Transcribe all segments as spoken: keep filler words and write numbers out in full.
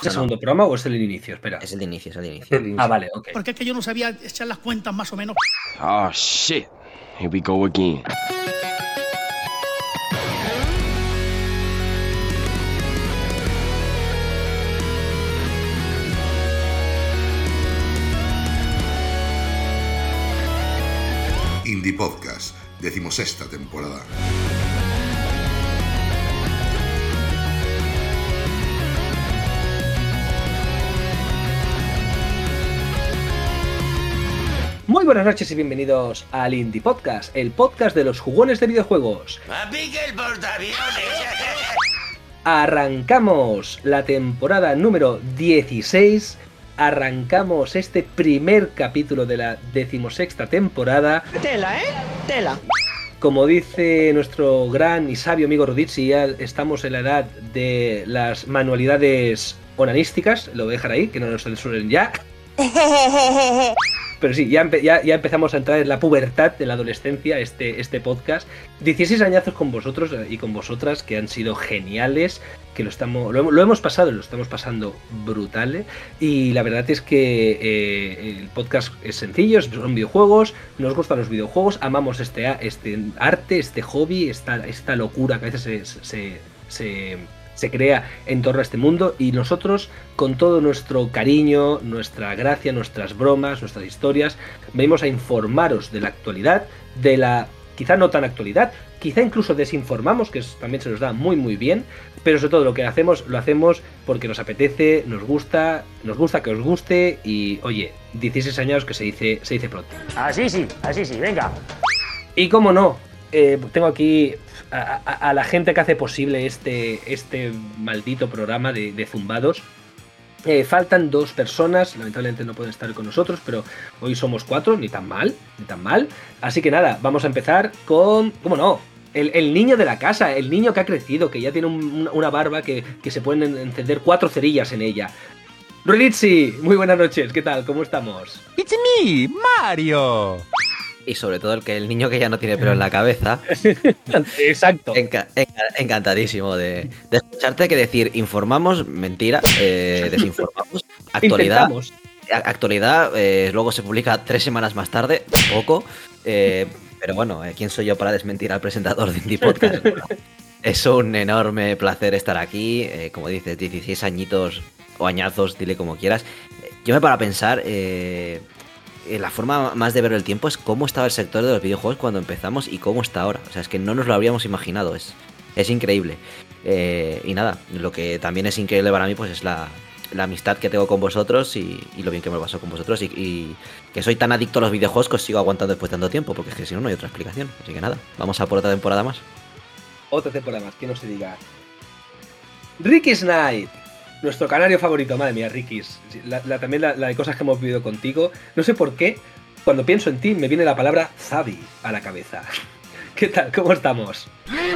el segundo programa o es el inicio? Espera. Es el de inicio, es el de inicio. El inicio. Ah, vale, ok. Porque es que yo no sabía echar las cuentas más o menos. Oh, shit. Here we go again. Indie Podcast, decimosexta temporada. Muy buenas noches y bienvenidos al Indie Podcast, el podcast de los jugones de videojuegos. ¡Apique el portaaviones! Arrancamos la temporada número dieciséis. Arrancamos este primer capítulo de la decimosexta temporada. Tela, ¿eh? Tela. Como dice nuestro gran y sabio amigo Rodizzi, ya estamos en la edad de las manualidades onanísticas. Lo voy a dejar ahí, que no nos censuren ya. Pero sí, ya, empe- ya, ya empezamos a entrar en la pubertad de la adolescencia, este, este podcast. dieciséis añazos con vosotros y con vosotras, que han sido geniales, que lo estamos lo, hemos- lo hemos pasado, lo estamos pasando brutal. Y la verdad es que eh, el podcast es sencillo, son videojuegos, nos gustan los videojuegos, amamos este, a- este arte, este hobby, esta, esta locura que a veces se... se, se se crea en torno a este mundo, y nosotros, con todo nuestro cariño, nuestra gracia, nuestras bromas, nuestras historias, venimos a informaros de la actualidad, de la quizá no tan actualidad, quizá incluso desinformamos, que es, también se nos da muy muy bien, pero sobre todo lo que hacemos, lo hacemos porque nos apetece, nos gusta, nos gusta que os guste, y oye, dieciséis años que se dice, se dice pronto. Así sí, así sí, venga. Y cómo no, eh, tengo aquí a, a, a la gente que hace posible este, este maldito programa de, de zumbados. Eh, faltan dos personas, lamentablemente no pueden estar con nosotros, pero hoy somos cuatro, ni tan mal, ni tan mal. Así que nada, vamos a empezar con... ¿Cómo no? El, el niño de la casa, el niño que ha crecido, que ya tiene un, una barba que, que se pueden encender cuatro cerillas en ella. Rurizzi, muy buenas noches, ¿qué tal? ¿Cómo estamos? It's me, Mario. Y sobre todo el que el niño que ya no tiene pelo en la cabeza. Exacto. Enca- enca- encantadísimo de, de escucharte, que decir informamos, mentira, eh, desinformamos, actualidad. Intentamos. a- Actualidad, eh, luego se publica tres semanas más tarde, poco. eh, pero bueno, eh, ¿quién soy yo para desmentir al presentador de Indie Podcast? Es un enorme placer estar aquí. eh, como dices, dieciséis añitos o añazos, dile como quieras. Eh, Yo me paro a pensar. Eh, Eh, la forma más de ver el tiempo es cómo estaba el sector de los videojuegos cuando empezamos y cómo está ahora. O sea, es que no nos lo habríamos imaginado. Es, es increíble. Eh, y nada, lo que también es increíble para mí pues es la, la amistad que tengo con vosotros y, y lo bien que me lo paso con vosotros. Y, y que soy tan adicto a los videojuegos que os sigo aguantando después de tanto tiempo. Porque es que si no, no hay otra explicación. Así que nada, vamos a por otra temporada más. Otra temporada más, que no se diga. Ricky Knight, nuestro canario favorito, madre mía, Ricky's. La, la, también la, la de cosas que hemos vivido contigo. No sé por qué, cuando pienso en ti, me viene la palabra Zabi a la cabeza. ¿Qué tal? ¿Cómo estamos?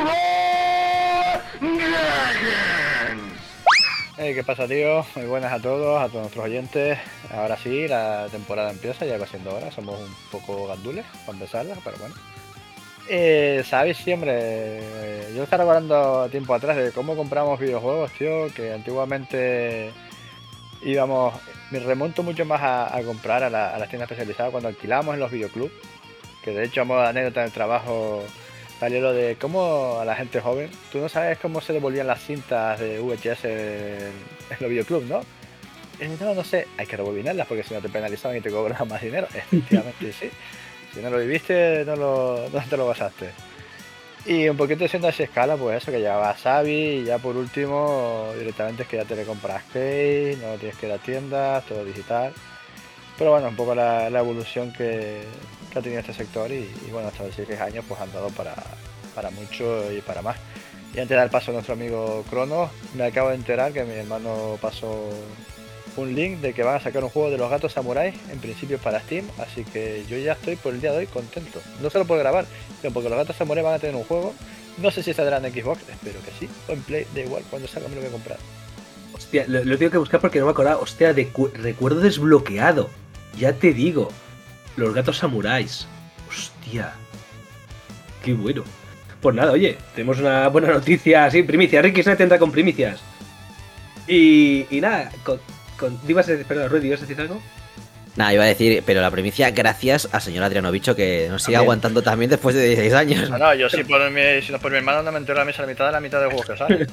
Hey, ¿qué pasa, tío? Muy buenas a todos, a todos nuestros oyentes. Ahora sí, la temporada empieza, ya va siendo hora. Somos un poco gandules para empezarla, pero bueno. Eh, ¿Sabes? Siempre. Eh, yo estaba recordando tiempo atrás de cómo compramos videojuegos, tío, que antiguamente íbamos. Me remonto mucho más a, a comprar a, la, a las tiendas especializadas cuando alquilábamos en los videoclubs. Que de hecho, a modo de anécdota del trabajo, salió lo de cómo a la gente joven. Tú no sabes cómo se devolvían las cintas de V H S en, en los videoclubs, ¿no? Eh, no, no sé, hay que rebobinarlas porque si no te penalizaban y te cobraban más dinero. Efectivamente, sí. Si no lo viviste, no, lo, no te lo pasaste. Y un poquito siendo así escala, pues eso, que llegaba a Sabi y ya por último, directamente es que ya te le compras Play, no tienes que ir a tiendas, todo digital. Pero bueno, un poco la, la evolución que, que ha tenido este sector y, y bueno, hasta dieciséis años pues han dado para, para mucho y para más. Y antes de dar paso a nuestro amigo Cronos, me acabo de enterar que mi hermano pasó un link de que van a sacar un juego de los gatos samuráis, en principio para Steam, así que yo ya estoy por el día de hoy contento. No solo por grabar, sino porque los gatos samuráis van a tener un juego. No sé si saldrá en Xbox, espero que sí, o en Play, da igual, cuando salga me lo voy a comprar. Hostia, lo, lo tengo que buscar porque no me acordaba. Hostia, de cu- recuerdo desbloqueado. Ya te digo. Los gatos samuráis. Hostia. Qué bueno. Pues nada, oye, tenemos una buena noticia. Sí, primicia. Ricky Knight entra con primicias. Y, y nada, con, con, ibas a decir, perdón, Rudy, ¿ibas a decir algo? Nada, iba a decir, pero la primicia, gracias al señor Adriano Bicho, que nos sigue También. aguantando también después de dieciséis años. No, no, yo sí por mi, si no por mi hermano no me entero la misa la mitad de la mitad de juegos que sale.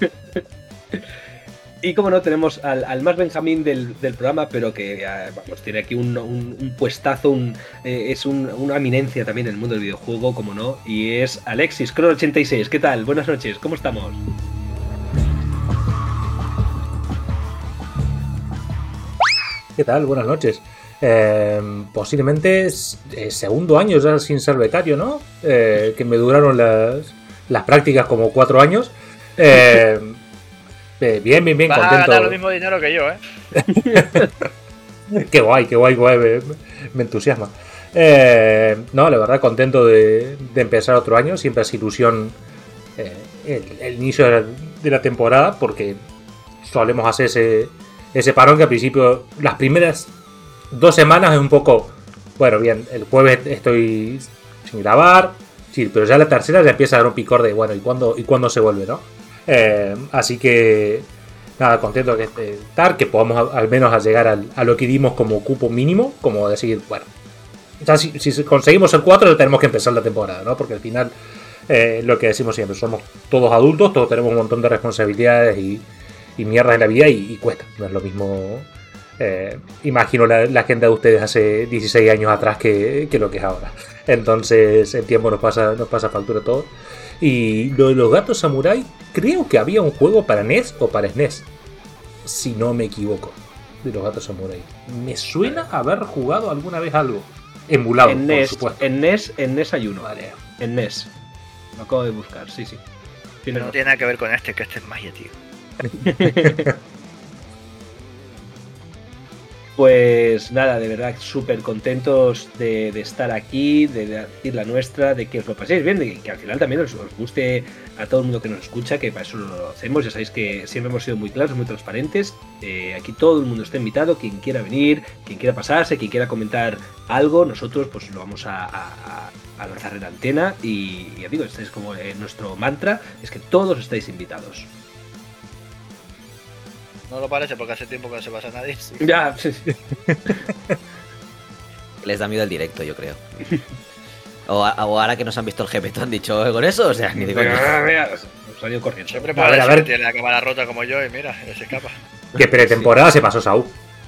Y como no, tenemos al, al más Benjamín del, del programa, pero que eh, vamos, tiene aquí un, un, un puestazo, un, eh, es un, una eminencia también en el mundo del videojuego, como no, y es Alexis, Crono ochenta y seis. ¿Qué tal? Buenas noches, ¿cómo estamos? ¿Qué tal? Buenas noches. Eh, posiblemente es eh, segundo año ya sin ser becario, ¿no? Eh, que me duraron las, las prácticas como cuatro años. Eh, eh, bien, bien, bien, Vas contento. a ganar lo mismo dinero que yo, ¿eh? Qué guay, qué guay, guay, me, me entusiasma. Eh, no, la verdad, contento de, de empezar otro año. Siempre es ilusión eh, el, el inicio de la, de la temporada, porque solemos hacer ese, ese parón que al principio, las primeras dos semanas es un poco, bueno, bien, el jueves estoy sin grabar, sí, pero ya la tercera ya empieza a dar un picor de, bueno, ¿y cuándo, y cuándo se vuelve, no? Eh, así que, nada, contento de estar, que podamos a, al menos a llegar al, a lo que dimos como cupo mínimo, como decir, bueno, ya si, si conseguimos el cuatro ya tenemos que empezar la temporada, ¿no? Porque al final, eh, lo que decimos siempre, somos todos adultos, todos tenemos un montón de responsabilidades y, y mierdas en la vida y, y cuesta, no es lo mismo. Eh, imagino la, la gente de ustedes hace dieciséis años atrás que, que lo que es ahora. Entonces el tiempo nos pasa, nos pasa factura a todos. Y lo de los gatos samurai, creo que había un juego para N E S o para S N E S, si no me equivoco, de los gatos samurai. Me suena haber jugado alguna vez algo emulado, En por N E S, supuesto. en N E S, en N E S hay uno. Vale. En N E S. Lo acabo de buscar, sí, sí. Tienes No razón. tiene nada que ver con este, que este es magia, tío. Pues nada, de verdad, súper contentos de, de estar aquí, de decir la nuestra, de que os lo paséis bien, de que al final también os, os guste a todo el mundo que nos escucha, que para eso lo hacemos. Ya sabéis que siempre hemos sido muy claros, muy transparentes. Eh, aquí todo el mundo está invitado, quien quiera venir, quien quiera pasarse, quien quiera comentar algo, nosotros pues lo vamos a, a, a lanzar en la antena. Y, y amigos, este es como eh, nuestro mantra, es que todos estáis invitados. No lo parece porque hace tiempo que no se pasa a nadie. Ya, Les da miedo el directo, yo creo. O, a- o ahora que nos han visto el G P, ¿te han dicho con eso? O sea, ni de coña. mira, os salió corriendo. Siempre A puede ver, a decir ver. que tiene la cámara rota como yo y mira, él se escapa. Que pretemporada se pasó Saúl.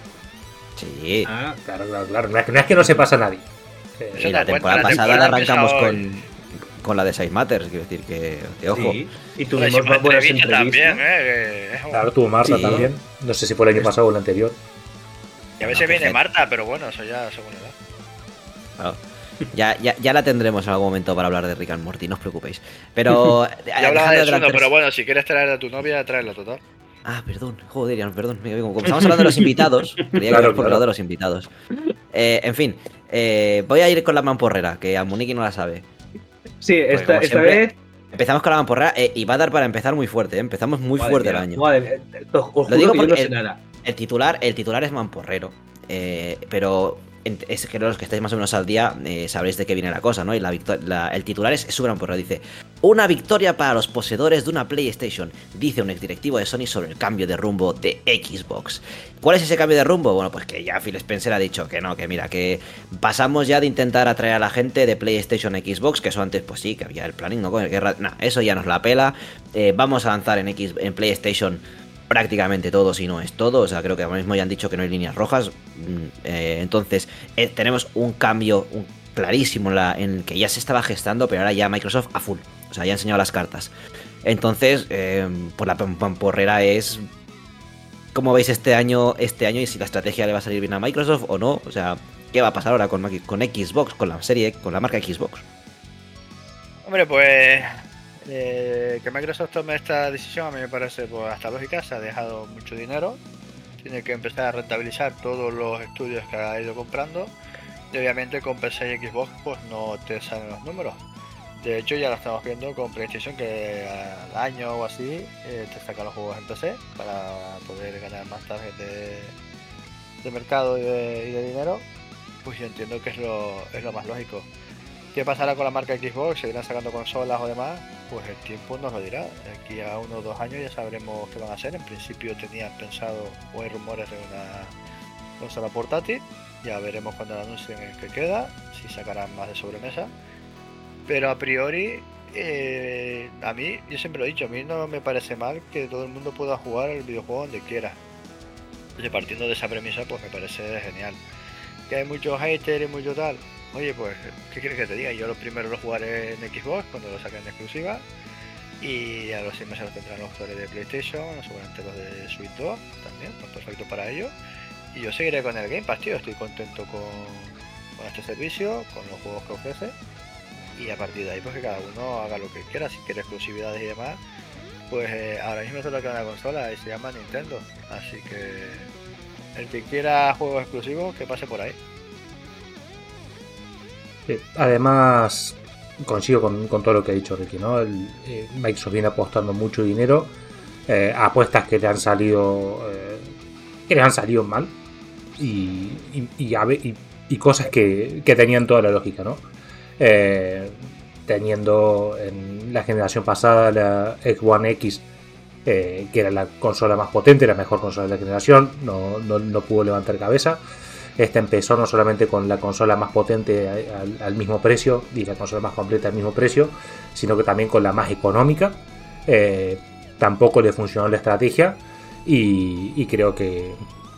Sí. Ah, Claro, claro, claro. No es que no, es que no se pasa a nadie. Eh, Eso Y la da cuenta, temporada la pasada temporada la arrancamos empieza con, con la de Size Matters, quiero decir que, que ojo. sí. Y Pues tuvimos hicimos buenas entrevista entrevistas. también, ¿eh? Que es- Claro, tuvo Marta Sí. también. No sé si fue el año pasado o el anterior. Y a veces No, viene perfecto. Marta, pero bueno, eso ya según edad. Claro. Ya, ya, ya la tendremos en algún momento para hablar de Rick and Morty, no os preocupéis. Pero. Ya hablaba de dejando eso, atrás- pero bueno, si quieres traer a tu novia, tráela total. Ah, perdón, joder, ya, perdón. Mira, Como estamos hablando de los invitados, quería Claro, que por claro. lo de los invitados. Eh, en fin, eh, voy a ir con la mamporrera, que a Muniki no la sabe. Sí, Porque esta, como esta siempre, vez. Empezamos con la mamporrera eh, y va a dar para empezar muy fuerte, ¿eh? Empezamos muy Madre fuerte mía, el año. madre mía, os juro Lo digo que yo no porque sé el- nada. El titular, el titular es mamporrero, eh, pero en- es que los que estáis más o menos al día eh, sabréis de qué viene la cosa, ¿no? Y la victo- la- el titular es, es súper mamporrero, dice: una victoria para los poseedores de una PlayStation, dice un exdirectivo de Sony sobre el cambio de rumbo de Xbox. ¿Cuál es ese cambio de rumbo? Bueno, pues que ya Phil Spencer ha dicho que no, que mira, que pasamos ya de intentar atraer a la gente de PlayStation a Xbox, que eso antes pues sí, que había el planning, no, que ra- nah, eso ya nos la pela. Eh, vamos a lanzar en, X, en PlayStation prácticamente todo, si no es todo. O sea, creo que ahora mismo ya han dicho que no hay líneas rojas. Mm, eh, entonces, eh, tenemos un cambio un, clarísimo en, la, en que ya se estaba gestando, pero ahora ya Microsoft a full. O sea, ya ha enseñado las cartas. Entonces, eh, pues la pam- pamporrera es cómo veis este año, este año y si la estrategia le va a salir bien a Microsoft o no. O sea, ¿qué va a pasar ahora con, Maki- con Xbox, con la serie, con la marca Xbox? Hombre, pues eh, que Microsoft tome esta decisión a mí me parece pues hasta lógica. Se ha dejado mucho dinero, tiene que empezar a rentabilizar todos los estudios que ha ido comprando y obviamente con P C y Xbox pues no te salen los números. De hecho ya lo estamos viendo con PlayStation, que al año o así eh, te saca los juegos en P C para poder ganar más target de, de mercado y de, y de dinero. Pues yo entiendo que es lo, es lo más lógico. ¿Qué pasará con la marca Xbox? ¿Seguirán sacando consolas o demás? pues el tiempo nos lo dirá. De aquí a uno o dos años ya sabremos qué van a hacer. En principio tenían pensado, o hay rumores de una consola portátil. Ya veremos cuando la anuncien el que queda, si sacarán más de sobremesa. Pero a priori, eh, a mí, yo siempre lo he dicho, a mí no me parece mal que todo el mundo pueda jugar el videojuego donde quiera. Entonces, partiendo de esa premisa, pues me parece genial. Que hay muchos haters y mucho tal. Oye, pues, ¿qué quieres que te diga? Yo los primeros los jugaré en Xbox cuando lo saquen de exclusiva. Y a los seis meses los tendrán los jugadores de PlayStation, seguramente los de Switch dos también, pues perfecto para ellos. Y yo seguiré con el Game Pass, tío. Estoy contento con, con este servicio, con los juegos que ofrece. Y a partir de ahí, pues que cada uno haga lo que quiera. Si quiere exclusividades y demás, pues eh, ahora mismo solo queda una consola y se llama Nintendo. Así que el que quiera juegos exclusivos, que pase por ahí. Sí, además, consigo con, con todo lo que ha dicho Ricky, ¿no? El, eh, Microsoft viene apostando mucho dinero eh, a apuestas que le han salido eh, que le han salido mal y, y, y, y, y cosas que, que tenían toda la lógica, ¿no? Eh, teniendo en la generación pasada la Xbox One X, eh, que era la consola más potente, la mejor consola de la generación, no, no, no pudo levantar cabeza. Esta empezó no solamente con la consola más potente al, al mismo precio y la consola más completa al mismo precio, sino que también con la más económica. Eh, tampoco le funcionó la estrategia y, y creo que,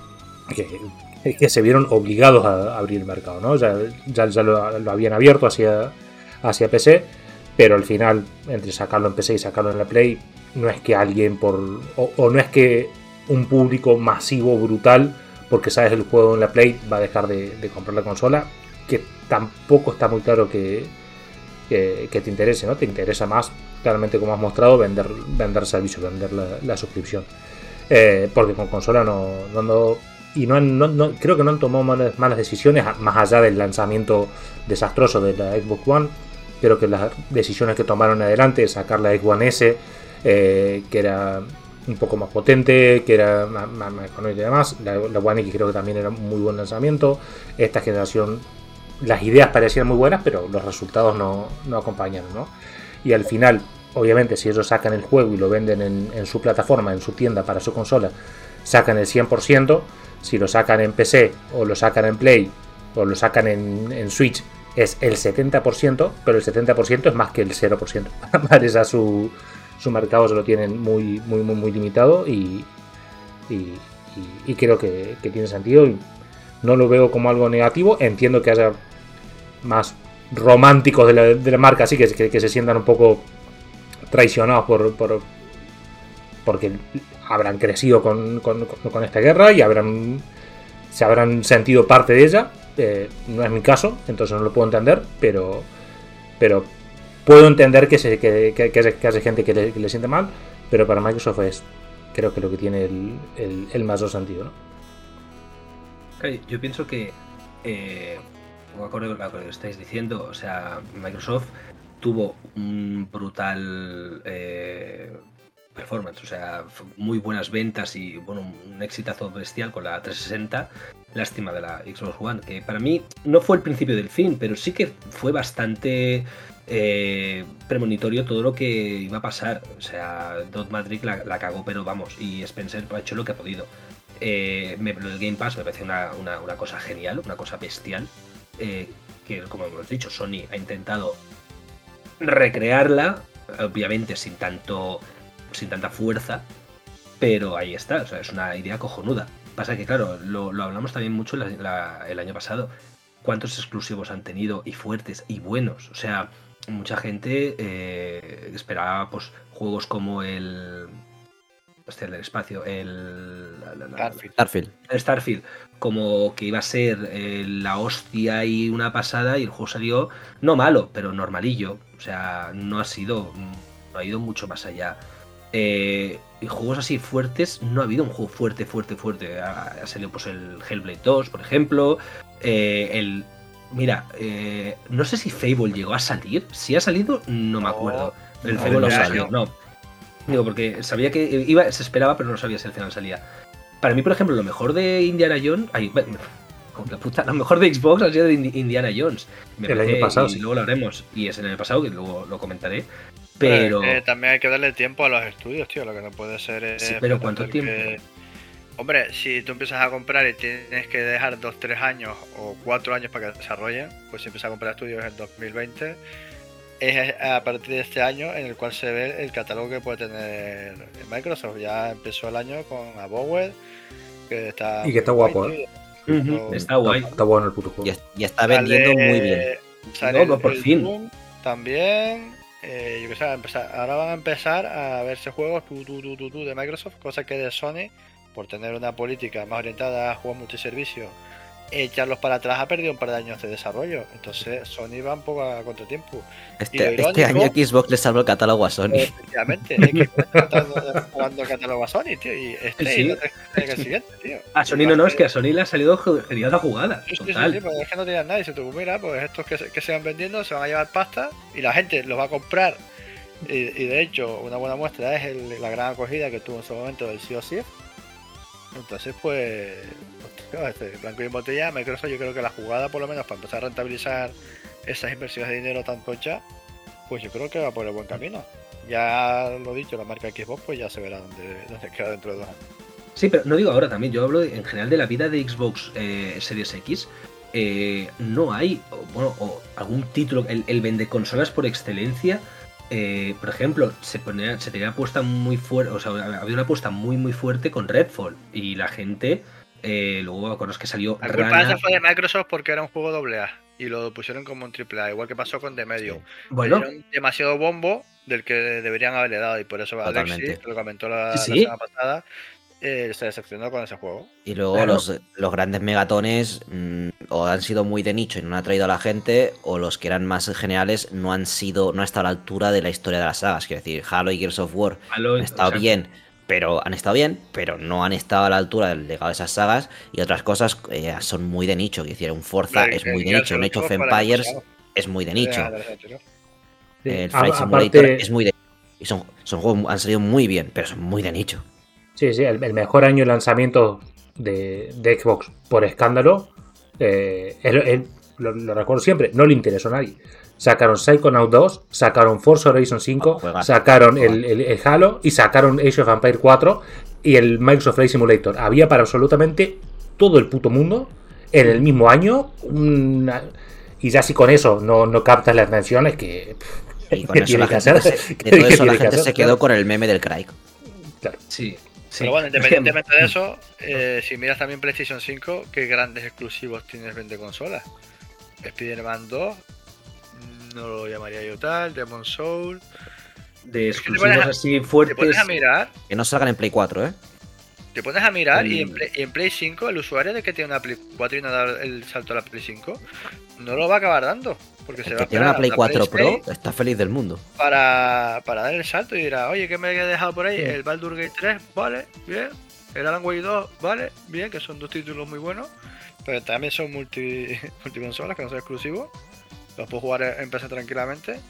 que, que se vieron obligados a abrir el mercado, ¿no? Ya, ya, ya lo, lo habían abierto hacia, hacia P C, pero al final, entre sacarlo en P C y sacarlo en la Play, no es que alguien por o, o no es que un público masivo brutal, porque sabes el juego en la Play, va a dejar de, de comprar la consola, que tampoco está muy claro que, que, que te interese, ¿no? Te interesa más, claramente como has mostrado, vender, vender servicio, vender la, la suscripción. Eh, porque con consola no, no, no y no, han, no, no creo que no han tomado malas, malas decisiones, más allá del lanzamiento desastroso de la Xbox One. Creo que las decisiones que tomaron adelante, sacar la Xbox One S, eh, que era un poco más potente, que era más, más, más económica y demás. La, la One X creo que también era un muy buen lanzamiento. Esta generación, las ideas parecían muy buenas, pero los resultados no, no acompañaron, ¿no? Y al final, obviamente, si ellos sacan el juego y lo venden en, en su plataforma, en su tienda para su consola, sacan el cien por ciento. Si lo sacan en P C, o lo sacan en Play, o lo sacan en, en Switch, es el setenta por ciento, pero el setenta por ciento es más que el cero por ciento. Para esa su... su mercado se lo tienen muy muy muy muy limitado y, y, y, y creo que, que tiene sentido y no lo veo como algo negativo. Entiendo que haya más románticos de la, de la marca, así que, que, que se sientan un poco traicionados por, por porque habrán crecido con, con, con esta guerra y habrán se habrán sentido parte de ella. Eh, no es mi caso, entonces no lo puedo entender, pero pero puedo entender que se que, que, que, que haya gente que le, que le siente mal, pero para Microsoft es, creo que lo que tiene el, el, el mayor sentido, ¿no? Yo pienso que, eh, de acuerdo con lo que estáis diciendo, o sea, Microsoft tuvo un brutal eh, performance, o sea, muy buenas ventas y bueno, un exitazo bestial con la trescientos sesenta. Lástima de la Xbox One, que para mí no fue el principio del fin, pero sí que fue bastante Eh, premonitorio todo lo que iba a pasar. O sea, Dot Matrix la, la cagó, pero vamos, y Spencer ha hecho lo que ha podido. Eh, me, el Game Pass me parece una, una, una cosa genial, una cosa bestial, eh, que como hemos dicho, Sony ha intentado recrearla, obviamente sin tanto sin tanta fuerza, pero ahí está. O sea, es una idea cojonuda. Pasa que claro, lo, lo hablamos también mucho la, la, el año pasado. ¿Cuántos exclusivos han tenido y fuertes y buenos? O sea, mucha gente eh, esperaba pues juegos como el hostia, el del espacio, el la, la, la, Starfield. El Starfield, como que iba a ser eh, la hostia y una pasada, y el juego salió no malo, pero normalillo. O sea, no ha sido, no ha ido mucho más allá. Eh, y juegos así fuertes, no ha habido un juego fuerte, fuerte, fuerte. Ha, ha salido pues el Hellblade dos, por ejemplo. Eh, el Mira, eh, no sé si Fable llegó a salir. Si ha salido, no me acuerdo. El no, Fable no no salió, no. Digo, porque sabía que iba, se esperaba, pero no sabía si al final salía. Para mí, por ejemplo, lo mejor de Indiana Jones. Ay, con la puta, lo mejor de Xbox ha sido de Indiana Jones. Me el parece, año pasado, y sí. luego lo haremos. Y es el año pasado, que luego lo comentaré. Pero... Eh, también hay que darle tiempo a los estudios, tío. Lo que no puede ser es... Sí, pero ¿cuánto que... tiempo? Hombre, si tú empiezas a comprar y tienes que dejar dos, tres años o cuatro años para que desarrollen, pues si empiezas a comprar estudios en dos mil veinte, es a partir de este año en el cual se ve el catálogo que puede tener Microsoft. Ya empezó el año con Abowed, que está... Y que está guapo, tío. ¿eh? Uh-huh, está guay. Está, está bueno el puto juego. Y, y está vendiendo Sale- muy bien. Sale No, el- por el fin. Doom también. Eh, yo qué sé, va a empezar- ahora van a empezar a verse juegos tú, tú, tú, tú, tú, de Microsoft, cosa que de Sony, por tener una política más orientada a juegos multiservicio, echarlos para atrás ha perdido un par de años de desarrollo. Entonces Sony va un poco a contratiempo. Y Este, lo este irónico- año Xbox le salvó el catálogo a Sony. Efectivamente, es que está jugando el catálogo a Sony, tío, y este Sí. y no te- el siguiente, tío. A Sony no, no, es que a Sony le ha salido genial la jugada. Sí, sí, sí, Total. sí, pues es que no tenían nada. Y se te ocurre, mira, pues estos que se, que se van vendiendo se van a llevar pasta y la gente los va a comprar. Y, y de hecho, una buena muestra es el- la gran acogida que tuvo en su momento del Sea of Thieves. Entonces, pues, hostia, este, blanco y en botella, Microsoft, yo creo que la jugada, por lo menos, para empezar a rentabilizar esas inversiones de dinero tan tochas, pues yo creo que va por el buen camino. Ya lo dicho, la marca Xbox, pues ya se verá dónde, dónde queda dentro de dos años. Sí, pero no digo ahora también, yo hablo de- en general de la vida de Xbox eh, Series X. Eh, no hay, o, bueno, o algún título, el, el vende consolas por excelencia. Eh, por ejemplo, se ponía, se tenía apuesta muy fuerte, o sea, había una apuesta muy muy fuerte con Redfall y la gente, eh, luego con los que salió La culpa Rana. esa fue de Microsoft porque era un juego doble A y lo pusieron como un triple A, igual que pasó con The Medium. Bueno, Le dieron demasiado bombo del que deberían haberle dado y por eso Alexis, Totalmente. que lo comentó la, Sí, la sí. semana pasada, eh, se decepcionó con ese juego. Y luego Claro. los, los grandes megatones mm, o han sido muy de nicho y no han atraído a la gente, o los que eran más generales no han sido, no han estado a la altura de la historia de las sagas. Quiero decir, Halo y Gears of War Halo, han estado o sea, bien, pero han estado bien, pero no han estado a la altura del legado de esas sagas, y otras cosas eh, son muy de nicho. Quiero decir, un Forza Hombre, es que muy de Gears nicho, un of Age of War fue el año Empires pasado. es muy de nicho, Eh, del anterior. Sí. el A- Flight Simulator aparte- es muy de y son, son juegos, han salido muy bien, pero son muy de nicho. Sí, sí, el, el mejor año de lanzamiento de, de Xbox por escándalo, eh, el- el- lo, lo recuerdo siempre, no le interesó a nadie. Sacaron Psychonaut dos, sacaron Forza Horizon cinco, Juegazo. sacaron el, el- el Halo y sacaron Age of Empires cuatro y el Microsoft Flight Simulator. Había para absolutamente todo el puto mundo en el mismo año. Una- y ya si con eso no, no captas las menciones que... Y con ¿qué eso tiene la que gente, hacer? se, de ¿Qué todo eso la tiene que gente hacer? se quedó Claro. con el meme del Craig. sí, sí. Pero bueno, independientemente de eso, eh, si miras también PlayStation cinco, qué grandes exclusivos tienes vende consolas. Spider-Man dos, no lo llamaría yo tal, Demon Soul. De Es que te exclusivos pones a- así Te fuertes. pones a mirar, Que no salgan en Play cuatro, ¿eh? te pones a mirar y, Mm. en Play, y en Play cinco el usuario de que tiene una Play cuatro y no da el salto a la Play cinco, no lo va a acabar dando. Porque se El va a que tiene esperar una Play a la cuatro Pro seis está feliz del mundo. para, para dar el salto y dirá, oye, ¿qué me he dejado por ahí? El Baldur's Gate tres, vale, bien. El Alan Wake dos, vale, bien, que son dos títulos muy buenos. Pero también son multi, multiconsolas, que no son exclusivos. Los puedo jugar en P C tranquilamente.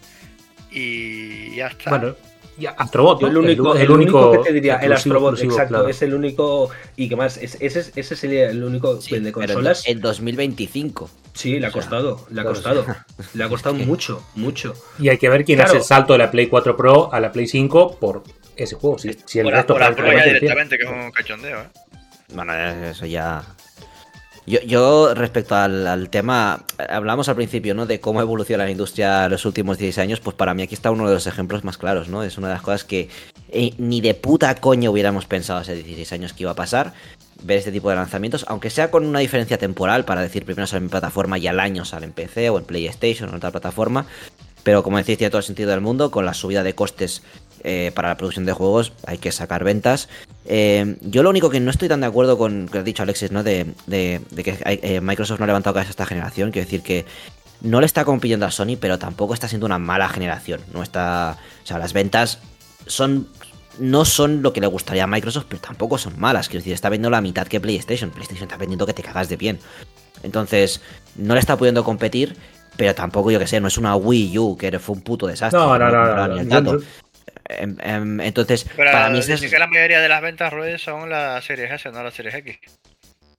Y ya está. Bueno, ya, Astrobot, Yo ¿no? el único, el, el único que te diría, el exclusivo, Astrobot, exclusivo, exacto, claro. es el único, y que más, es- ese, ese sería el único Sí, vende pero en, consolas. en dos mil veinticinco. Sí, le ha o sea, costado, le ha claro, costado, le ha costado mucho, mucho. Y hay que ver quién Claro. hace el salto de la Play cuatro Pro a la Play cinco por ese juego. Si, si el por, resto por la Pro ya francamente, directamente, que es un cachondeo, ¿eh? Bueno, eso ya. Yo, yo respecto al, al tema, hablamos al principio, ¿no? De cómo evoluciona la industria en los últimos dieciséis años, pues para mí aquí está uno de los ejemplos más claros, ¿no? Es una de las cosas que eh, ni de puta coño hubiéramos pensado hace dieciséis años que iba a pasar, ver este tipo de lanzamientos, aunque sea con una diferencia temporal, para decir primero sale en mi plataforma y al año sale en P C o en PlayStation o en otra plataforma, pero como decís, tiene todo el sentido del mundo, con la subida de costes eh, para la producción de juegos hay que sacar ventas. Eh, yo lo único que no estoy tan de acuerdo con que has dicho, Alexis, ¿no? De, de, de que eh, Microsoft no ha levantado cabeza esta generación. Quiero decir que no le está compitiendo a Sony, pero tampoco está siendo una mala generación. No está. O sea, las ventas son. No son lo que le gustaría a Microsoft, pero tampoco son malas. Quiero decir, está vendiendo la mitad que PlayStation. PlayStation está vendiendo que te cagas de bien. Entonces, no le está pudiendo competir, pero tampoco, yo que sé, no es una Wii U, que fue un puto desastre. No, que no, no, compraron no, ni el yo- dato. yo- Em, em, entonces, Pero para mí dice ese es- que la mayoría de las ventas, Ruiz, son las series S, no las series X.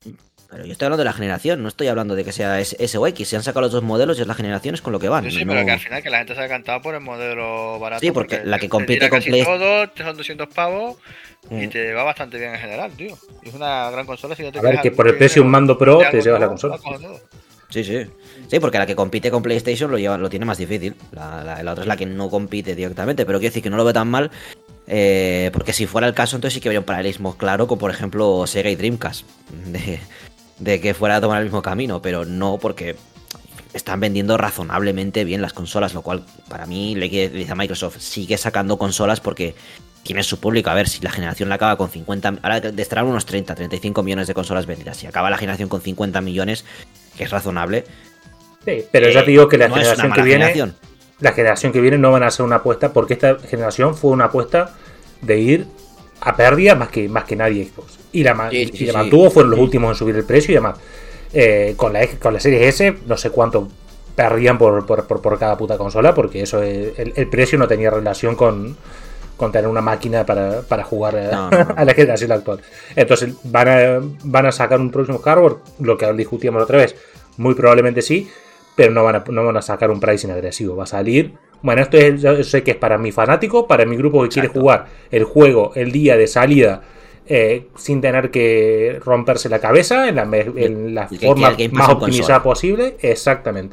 Pero yo estoy hablando de la generación, no estoy hablando de que sea S o X. Si han sacado los dos modelos y es la generación, es con lo que van. Sí, sí, no... pero que al final que la gente se ha cantado por el modelo barato. Sí, porque, porque la que compite con PlayStation... todo, te son doscientos pavos y mm. te va bastante bien en general, tío. Es una gran consola. Si no te a ver, que por el precio de un mando pro te llevas la consola. Sí, sí. Sí, porque la que compite con PlayStation lo lleva, lo tiene más difícil. La, la, la otra es la que no compite directamente, pero quiero decir que no lo veo tan mal. Eh, porque si fuera el caso, entonces sí que habría un paralelismo claro con, por ejemplo, Sega y Dreamcast. De, de que fuera a tomar el mismo camino, pero no, porque están vendiendo razonablemente bien las consolas, lo cual para mí le dice a Microsoft, sigue sacando consolas porque tiene su público. A ver, si la generación la acaba con cincuenta, ahora estarán unos treinta, treinta y cinco millones de consolas vendidas. Si acaba la generación con cincuenta millones, que es razonable. Sí, pero eh, ya te digo que la no generación que viene, generación. la generación que viene no van a hacer una apuesta, porque esta generación fue una apuesta de ir a pérdida más que, más que nadie Xbox. Y la, sí, sí, y la mantuvo, sí. fueron los últimos en subir el precio y demás. Eh, con, la, con la Series S, no sé cuánto perdían por, por, por, por cada puta consola, porque eso es, el, el precio no tenía relación con, con tener una máquina para, para jugar a, no, no, no. a la generación actual. Entonces, ¿van a, van a sacar un próximo hardware? Lo que discutíamos otra vez, muy probablemente sí, pero no van a, no van a sacar un pricing agresivo. Va a salir. Bueno, esto es, yo sé que es para mi fanático, para mi grupo que Exacto. quiere jugar el juego el día de salida. Eh, sin tener que romperse la cabeza en la, en la forma más optimizada posible, exactamente.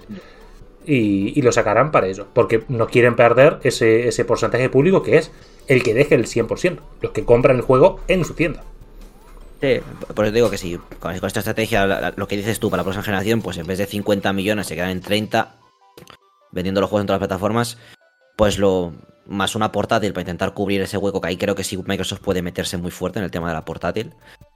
Y, y lo sacarán para ello, porque no quieren perder ese, ese porcentaje de público que es el que deje el cien por ciento, los que compran el juego en su tienda. Sí, por eso digo que sí, con esta estrategia, lo que dices tú para la próxima generación, pues en vez de cincuenta millones se quedan en treinta, vendiendo los juegos en todas las plataformas, pues lo... más una portátil para intentar cubrir ese hueco, que ahí creo que sí Microsoft puede meterse muy fuerte en el tema de la portátil.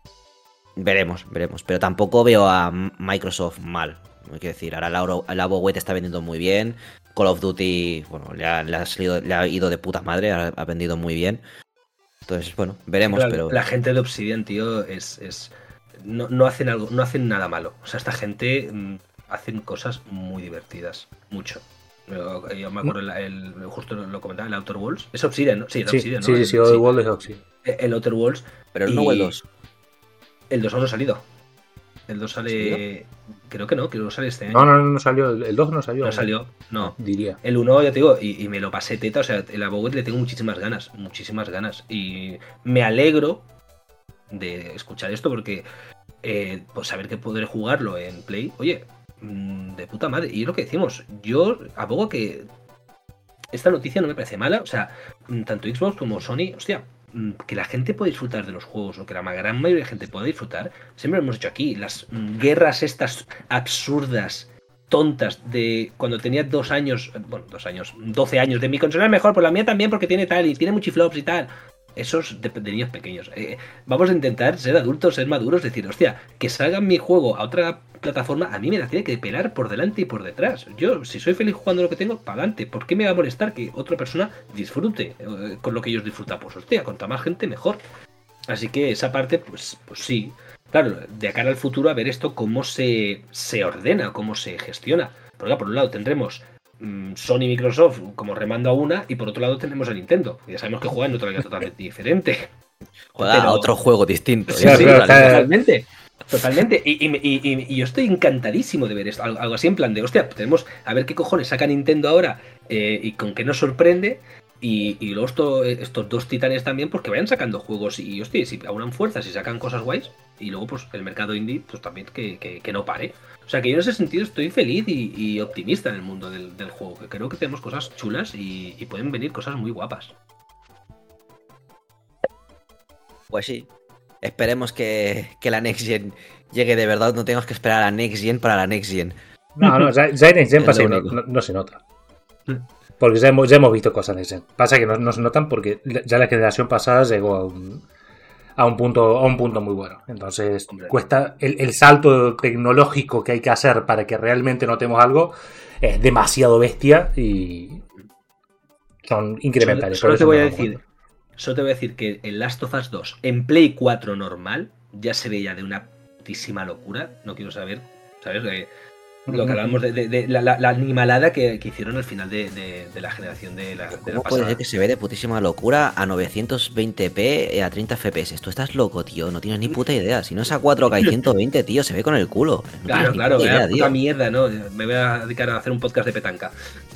Veremos, veremos. Pero tampoco veo a Microsoft mal. Hay que decir, ahora el Abowet está vendiendo muy bien. Call of Duty, bueno, le ha, le ha, salido, le ha ido de puta madre, ha, ha vendido muy bien. Entonces, bueno, veremos. La, pero la gente de Obsidian, tío, es... es no, no, hacen algo, no hacen nada malo. O sea, esta gente mmm, hacen cosas muy divertidas. Mucho. Yo me acuerdo, el, el, justo lo comentaba, el Outer Worlds. Es Obsidian, ¿no? Sí, es sí, Obsidian, sí, ¿no? Sí, sí, Outer Worlds es Obsidian. El Outer Worlds. Pero el uno o el dos. El dos aún no ha salido. El dos sale... Creo que no, creo que sale este año. No, no, no salió. El dos no salió. No salió, no. Diría. El uno, ya te digo, y, y me lo pasé teta. O sea, el Abowet le tengo muchísimas ganas. Muchísimas ganas. Y me alegro de escuchar esto porque... Eh, pues saber que podré jugarlo en Play. Oye... de puta madre, y es lo que decimos, yo abogo que esta noticia no me parece mala, o sea, tanto Xbox como Sony, hostia, que la gente pueda disfrutar de los juegos, o que la gran mayoría de gente pueda disfrutar, siempre lo hemos dicho aquí, las guerras estas absurdas, tontas, de cuando tenía dos años, bueno, dos años, doce años, de mi consola es mejor, pues la mía también porque tiene tal, y tiene muchiflops y tal. Esos de, de niños pequeños. Eh, vamos a intentar ser adultos, ser maduros, decir, hostia, que salgan mi juego a otra plataforma, a mí me la tiene que pelar por delante y por detrás. Yo, si soy feliz jugando lo que tengo, para adelante. ¿Por qué me va a molestar que otra persona disfrute eh, con lo que ellos disfrutan? Pues hostia, cuanta más gente, mejor. Así que esa parte, pues, pues sí. Claro, de cara al futuro, a ver esto cómo se, se ordena, cómo se gestiona. Porque por un lado tendremos Sony y Microsoft como remando a una, y por otro lado tenemos a Nintendo. Ya sabemos que juega en otra liga totalmente diferente. Juega pero... a otro juego distinto. Sí, sí, totalmente. Totalmente. Y, y, y, y yo estoy encantadísimo de ver esto. Algo, algo así en plan de, hostia, tenemos a ver qué cojones saca Nintendo ahora eh, y con qué nos sorprende. Y, y luego esto, estos dos titanes también, pues que vayan sacando juegos y, hostia, si aunan fuerzas y sacan cosas guays. Y luego, pues, el mercado indie, pues también que, que, que no pare. O sea, que yo en ese sentido estoy feliz y, y optimista en el mundo del, del juego. Que creo que tenemos cosas chulas y, y pueden venir cosas muy guapas. Pues sí. Esperemos que, que la Next Gen llegue de verdad. No tengamos que esperar a la Next Gen para la Next Gen. No, no, ya, ya Next Gen pasa que no, no, no se nota. Porque ya hemos, ya hemos visto cosas Next Gen. Pasa que no, no se notan porque ya la generación pasada llegó a un... a un punto a un punto muy bueno. Entonces, Hombre. cuesta el, el salto tecnológico que hay que hacer para que realmente notemos algo es demasiado bestia y son incrementales. Solo, solo te voy a decir, solo te voy a decir que el Last of Us dos en Play cuatro normal ya se veía de una putísima locura. No quiero saber, ¿sabes? Eh, Lo que hablábamos de, de, de la, la, la animalada que, que hicieron al final de, de, de la generación de la, de la ¿Cómo pasada. puede ser que se ve de putísima locura a novecientos veinte p a treinta F P S? Tú estás loco, tío, no tienes ni puta idea. Si no es a cuatro K y ciento veinte, tío, se ve con el culo. No Claro, claro, idea, vaya puta tío. mierda, ¿no? Me voy a dedicar a hacer un podcast de petanca.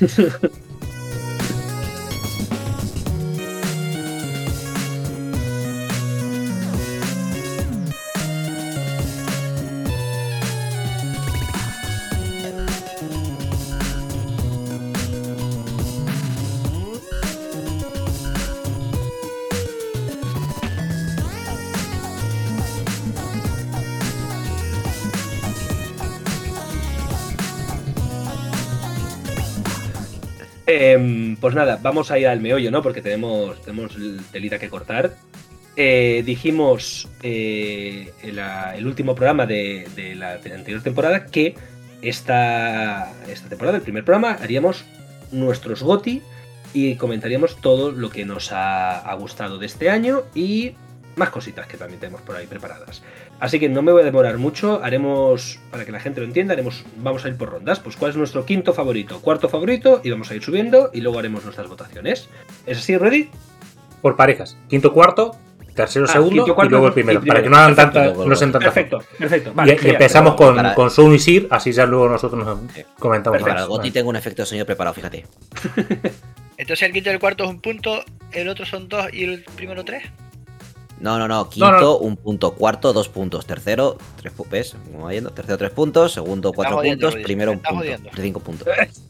Eh, pues nada, vamos a ir al meollo, ¿no? Porque tenemos, tenemos telita que cortar. Eh, dijimos eh, en la- el último programa de, de la te- anterior temporada que esta, esta temporada, el primer programa, haríamos nuestros GOTY y comentaríamos todo lo que nos ha, ha gustado de este año y más cositas que también tenemos por ahí preparadas. Así que no me voy a demorar mucho, haremos, para que la gente lo entienda, haremos, vamos a ir por rondas. Pues cuál es nuestro quinto favorito, cuarto favorito, y vamos a ir subiendo y luego haremos nuestras votaciones. ¿Es así, ready? Por parejas. Quinto, cuarto, tercero, Ah, segundo quinto, cuarto, y luego el y primero. primero. Para que no hagan Perfecto, tanta, luego, no sean luego. tantas. Perfecto, perfecto. Y, Vale, y genial, empezamos pero- con, para- con Sun y Sir, así ya luego nosotros nos comentamos. Para más. el GOTY tengo un efecto de sonido preparado, fíjate. Entonces el quinto y el cuarto es un punto, el otro son dos y el primero tres. No, no, no. Quinto, No, no. un punto. Cuarto, dos puntos. Tercero, tres puntos. ¿Ves? ¿Cómo va yendo? Tercero, tres puntos. Segundo, cuatro jodiendo, puntos. Rodri, Primero, me un estás punto. jodiendo. De cinco puntos.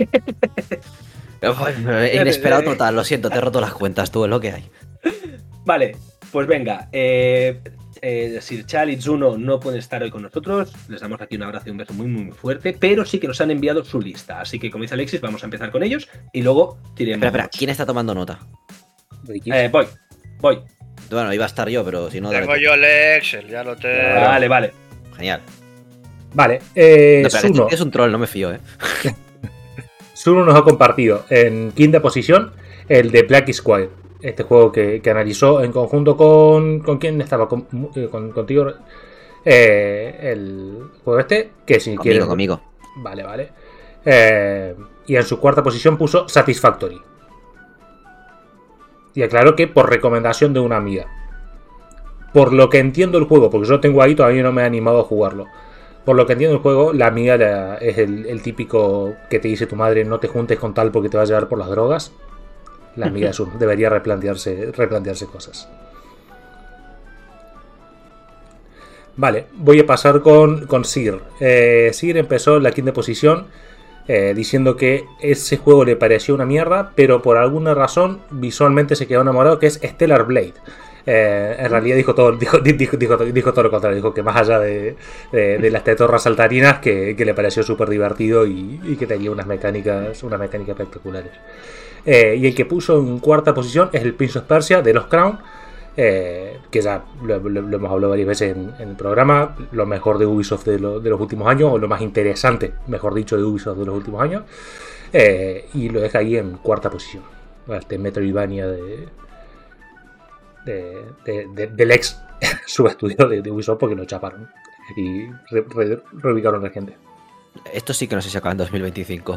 Ay, Inesperado total, lo siento, te he roto las cuentas, tú, es lo que hay. Vale, pues venga. Eh, eh, Sir Chal y Zuno no pueden estar hoy con nosotros. Les damos aquí un abrazo y un beso muy, muy fuerte. Pero sí que nos han enviado su lista. Así que, como dice Alexis, vamos a empezar con ellos y luego tiremos. Espera, espera, ¿quién está tomando nota? Eh, voy, voy. Bueno, iba a estar yo, pero si no. dale Tengo tú. yo el Excel, ya lo tengo. Vale, vale. Genial. Vale, eh, No, pero que Suno, es un troll, no me fío, eh. Suno nos ha compartido en quinta posición el de Black Squire. Este juego que, que analizó en conjunto con. ¿Con quién estaba? Con, eh, con- contigo. Eh, el juego este. Que si Conmigo, quieres. conmigo. Vale, vale. Eh, y en su cuarta posición puso Satisfactory. Y aclaró que por recomendación de una amiga. Por lo que entiendo el juego, porque yo lo tengo ahí, todavía no me he animado a jugarlo. Por lo que entiendo el juego, la amiga la- es el, el típico que te dice tu madre: no te juntes con tal porque te va a llevar por las drogas. La amiga es un, debería replantearse, replantearse cosas. Vale, voy a pasar con, con Sir. Eh, Sir empezó en la quinta posición eh, diciendo que ese juego le pareció una mierda, pero por alguna razón visualmente se quedó enamorado, que es Stellar Blade. Eh, en realidad dijo todo, dijo, dijo, dijo, dijo todo lo contrario, dijo que más allá de, de, de las tetorras saltarinas, que, que le pareció súper divertido y, y que tenía unas mecánicas, unas mecánicas espectaculares. Eh, y el que puso en cuarta posición es el Prince of Persia de los Crown, eh, que ya lo, lo- lo hemos hablado varias veces en, en el programa, lo mejor de Ubisoft de, lo- de los últimos años, o lo más interesante, mejor dicho, de Ubisoft de los últimos años, eh, y lo deja ahí en cuarta posición. Este Metroidvania de, de, de- de- del ex subestudio de, de Ubisoft, porque lo chaparon y re- re- reubicaron a la gente. Esto sí que no sé si acaba en dos mil veinticinco.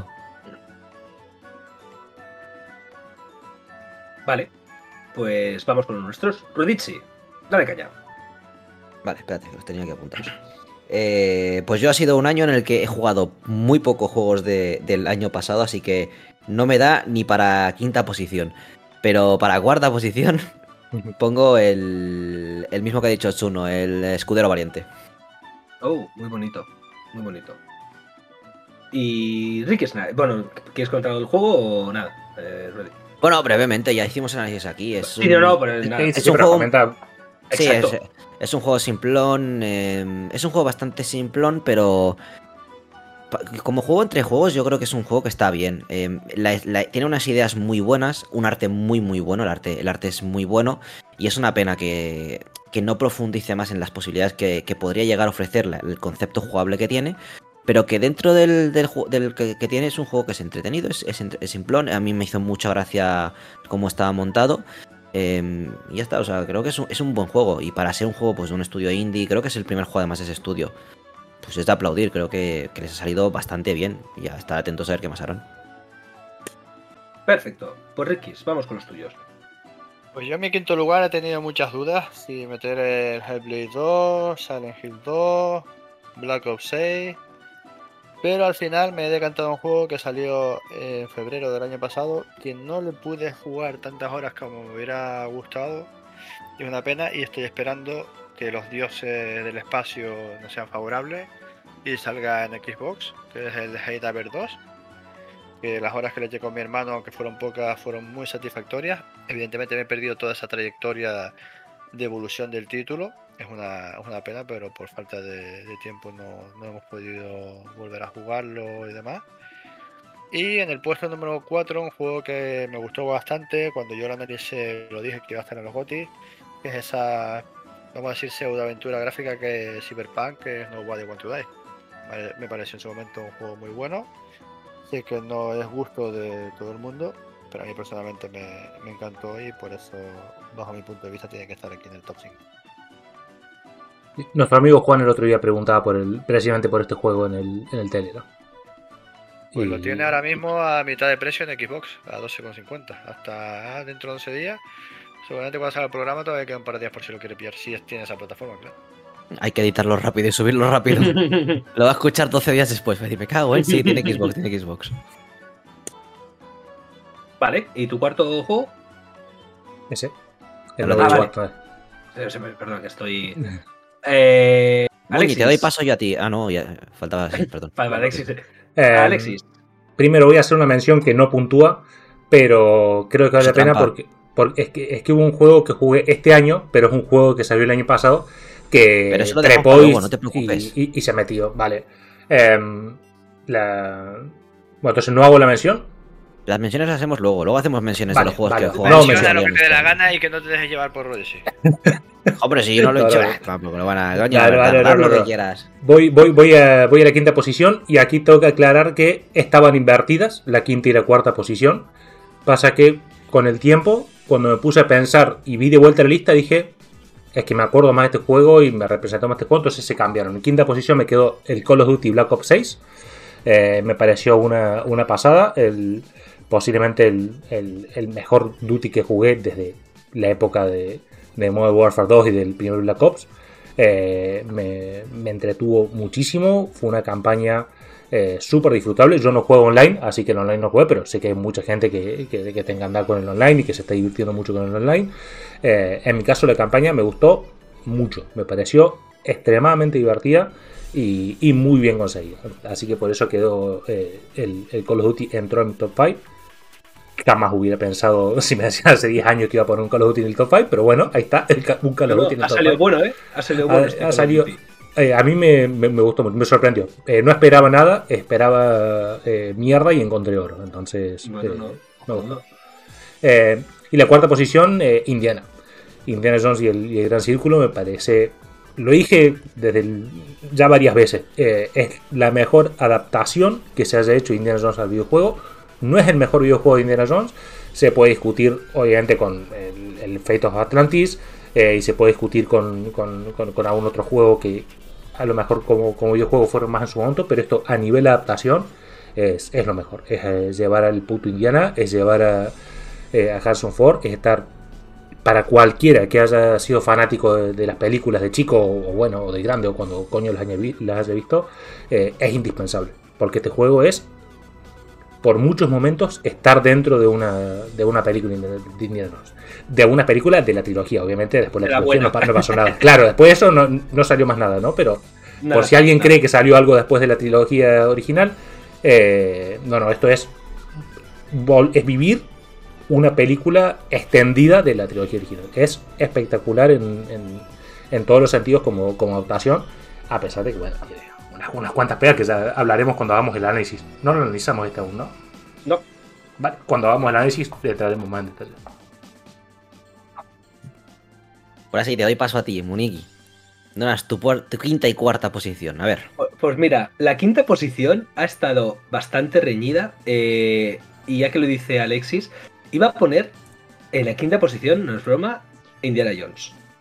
Vale. Pues vamos con los nuestros. Rodici, dale caña. Vale, espérate, los tenía que apuntar. Eh, pues yo ha sido un año en el que he jugado muy pocos juegos de- del año pasado, así que no me da ni para quinta posición. Pero para cuarta posición pongo el, el mismo que ha dicho Tsuno, el Escudero Valiente. Oh, muy bonito. Muy bonito. Y Rick Sna- bueno, ¿quieres contar el juego o nada? Eh, Rodri. Bueno, brevemente, ya hicimos análisis aquí. Es Sí, un, no, no, pero nada. Sí, sí, es un pero juego- comenta- sí, Exacto. es, es un juego simplón. eh, es un juego bastante simplón, pero pa- como juego entre juegos, yo creo que es un juego que está bien. Eh, la- la- tiene unas ideas muy buenas, un arte muy, muy bueno. El arte, el arte es muy bueno. Y es una pena que, que no profundice más en las posibilidades que, que podría llegar a ofrecer la- el concepto jugable que tiene. Pero que dentro del, del, ju- del que, que tiene es un juego que es entretenido, es, es, entre- es simplón. A mí me hizo mucha gracia cómo estaba montado. Eh, y ya está, o sea, creo que es un, es un buen juego. Y para ser un juego pues, de un estudio indie, creo que es el primer juego además de ese estudio. pues es de aplaudir. Creo que, que les ha salido bastante bien. Y ya estar atentos a ver qué más harán. Perfecto. Pues Rikis, vamos con los tuyos. Pues yo en mi quinto lugar he tenido muchas dudas. Si meter el Hellblade dos, Silent Hill dos, Black Ops seis. Pero al final me he decantado un juego que salió en febrero del año pasado, que no le pude jugar tantas horas como me hubiera gustado. Y es una pena, y estoy esperando que los dioses del espacio no sean favorables y salga en Xbox, que es el Helldiver dos. Que las horas que le eché con mi hermano, aunque fueron pocas, fueron muy satisfactorias. Evidentemente me he perdido toda esa trayectoria de evolución del título. Es una, es una pena, pero por falta de, de tiempo no, no hemos podido volver a jugarlo y demás. Y en el puesto número cuatro, un juego que me gustó bastante. Cuando yo lo analicé, lo dije que iba a estar en los GOTY, que es esa, vamos a decir, pseudo aventura gráfica que es Cyberpunk, que es Nobody Want to Die. Vale, me pareció en su momento un juego muy bueno. Sé que no es gusto de todo el mundo, pero a mí personalmente me, me encantó y por eso, bajo mi punto de vista, tiene que estar aquí en el top cinco. Nuestro amigo Juan el otro día preguntaba por el, precisamente por este juego en el, en el tele, ¿no? Pues y... lo tiene ahora mismo a mitad de precio en Xbox, a doce con cincuenta. Hasta dentro de once días. Seguramente cuando salga el programa todavía quedan un par de días por si lo quiere pillar. Si tiene esa plataforma, claro. Hay que editarlo rápido y subirlo rápido. Lo va a escuchar doce días después. Me dice, me cago en sí, tiene Xbox, tiene Xbox. Vale, ¿y tu cuarto juego? Ese. El ah, vale. Perdón, que estoy... Eh, Alexis, te doy paso yo a ti. Ah, no, ya faltaba. Sí, perdón. Vale, Alexis. Eh, Alexis. Primero voy a hacer una mención que no puntúa, pero creo que vale la pena porque, porque es, que, es que hubo un juego que jugué este año, pero es un juego que salió el año pasado, que pero eso lo trepó y, luego, no te preocupes. Y, y, y se metió. Vale. Eh, la... Bueno, entonces no hago la mención. Las menciones las hacemos luego. Luego hacemos menciones vale, de los juegos vale, que jugamos. No, menciona lo que te dé la gana y que no te dejes llevar por Royce. Hombre, si yo no lo he hecho, tampoco lo van a coño, vale, vale, vale, lo no, que no. quieras. Voy, voy, voy, a, voy a la quinta posición y aquí tengo que aclarar que estaban invertidas la quinta y la cuarta posición. Pasa que con el tiempo, cuando me puse a pensar y vi de vuelta la lista, dije, es que me acuerdo más de este juego y me representó más este juego, entonces se cambiaron. En quinta posición me quedó el Call of Duty Black Ops seis. Eh, me pareció una, una pasada. El, posiblemente el, el, el mejor Duty que jugué desde la época de, de Modern Warfare dos y del primer Black Ops. Eh, me, me entretuvo muchísimo. Fue una campaña eh, súper disfrutable. Yo no juego online, así que el online no jugué, pero sé que hay mucha gente que, que, que tenga andar con el online y que se está divirtiendo mucho con el online. Eh, en mi caso la campaña me gustó mucho. Me pareció extremadamente divertida y, y muy bien conseguida. Así que por eso quedó eh, el, el Call of Duty entró en mi top cinco. Jamás hubiera pensado, si me decían hace diez años que iba a poner un Call of Duty en el top cinco, pero bueno, ahí está, el, un Call of Duty en el ha top salido cinco. Bueno, ¿eh? Ha salido bueno. Ha, este ha salido, eh, a mí me, me, me gustó mucho, me sorprendió. Eh, no esperaba nada, esperaba eh, mierda y encontré oro. Entonces, bueno, eh, no, me gustó. no. Eh, y la cuarta posición, eh, Indiana. Indiana Jones y el, y el Gran Círculo me parece... Lo dije desde el, ya varias veces. Eh, es la mejor adaptación que se haya hecho de Indiana Jones al videojuego. No es el mejor videojuego de Indiana Jones. Se puede discutir, obviamente, con el, el Fate of Atlantis. Eh, y se puede discutir con, con, con, con algún otro juego que a lo mejor como, como videojuego fueron más en su momento. Pero esto a nivel de adaptación es, es lo mejor. Es, es llevar al puto Indiana. Es llevar a, eh, a Harrison Ford. Es estar... Para cualquiera que haya sido fanático de, de las películas de chico o bueno o de grande o cuando coño las haya, las haya visto, eh, es indispensable. Porque este juego es, por muchos momentos, estar dentro de una, de una película de Indiana Jones. De una película de la trilogía, obviamente. Después de la trilogía no, no pasó nada. Claro, después de eso no, no salió más nada, ¿no? Pero nada, por si alguien nada. cree que salió algo después de la trilogía original, eh, no, no, esto es, es vivir una película extendida de la trilogía original. Es espectacular en, en, en todos los sentidos como, como adaptación, a pesar de que, bueno, tiene unas, unas cuantas pegas que ya hablaremos cuando hagamos el análisis. No lo analizamos este aún, ¿no? No. Vale, cuando hagamos el análisis le traeremos más en detalle. Ahora sí, te doy paso a ti, Muniki. Donas tu, tu quinta y cuarta posición, a ver. Pues mira, la quinta posición ha estado bastante reñida, eh, y ya que lo dice Alexis, iba a poner en la quinta posición, no es broma, Indiana Jones.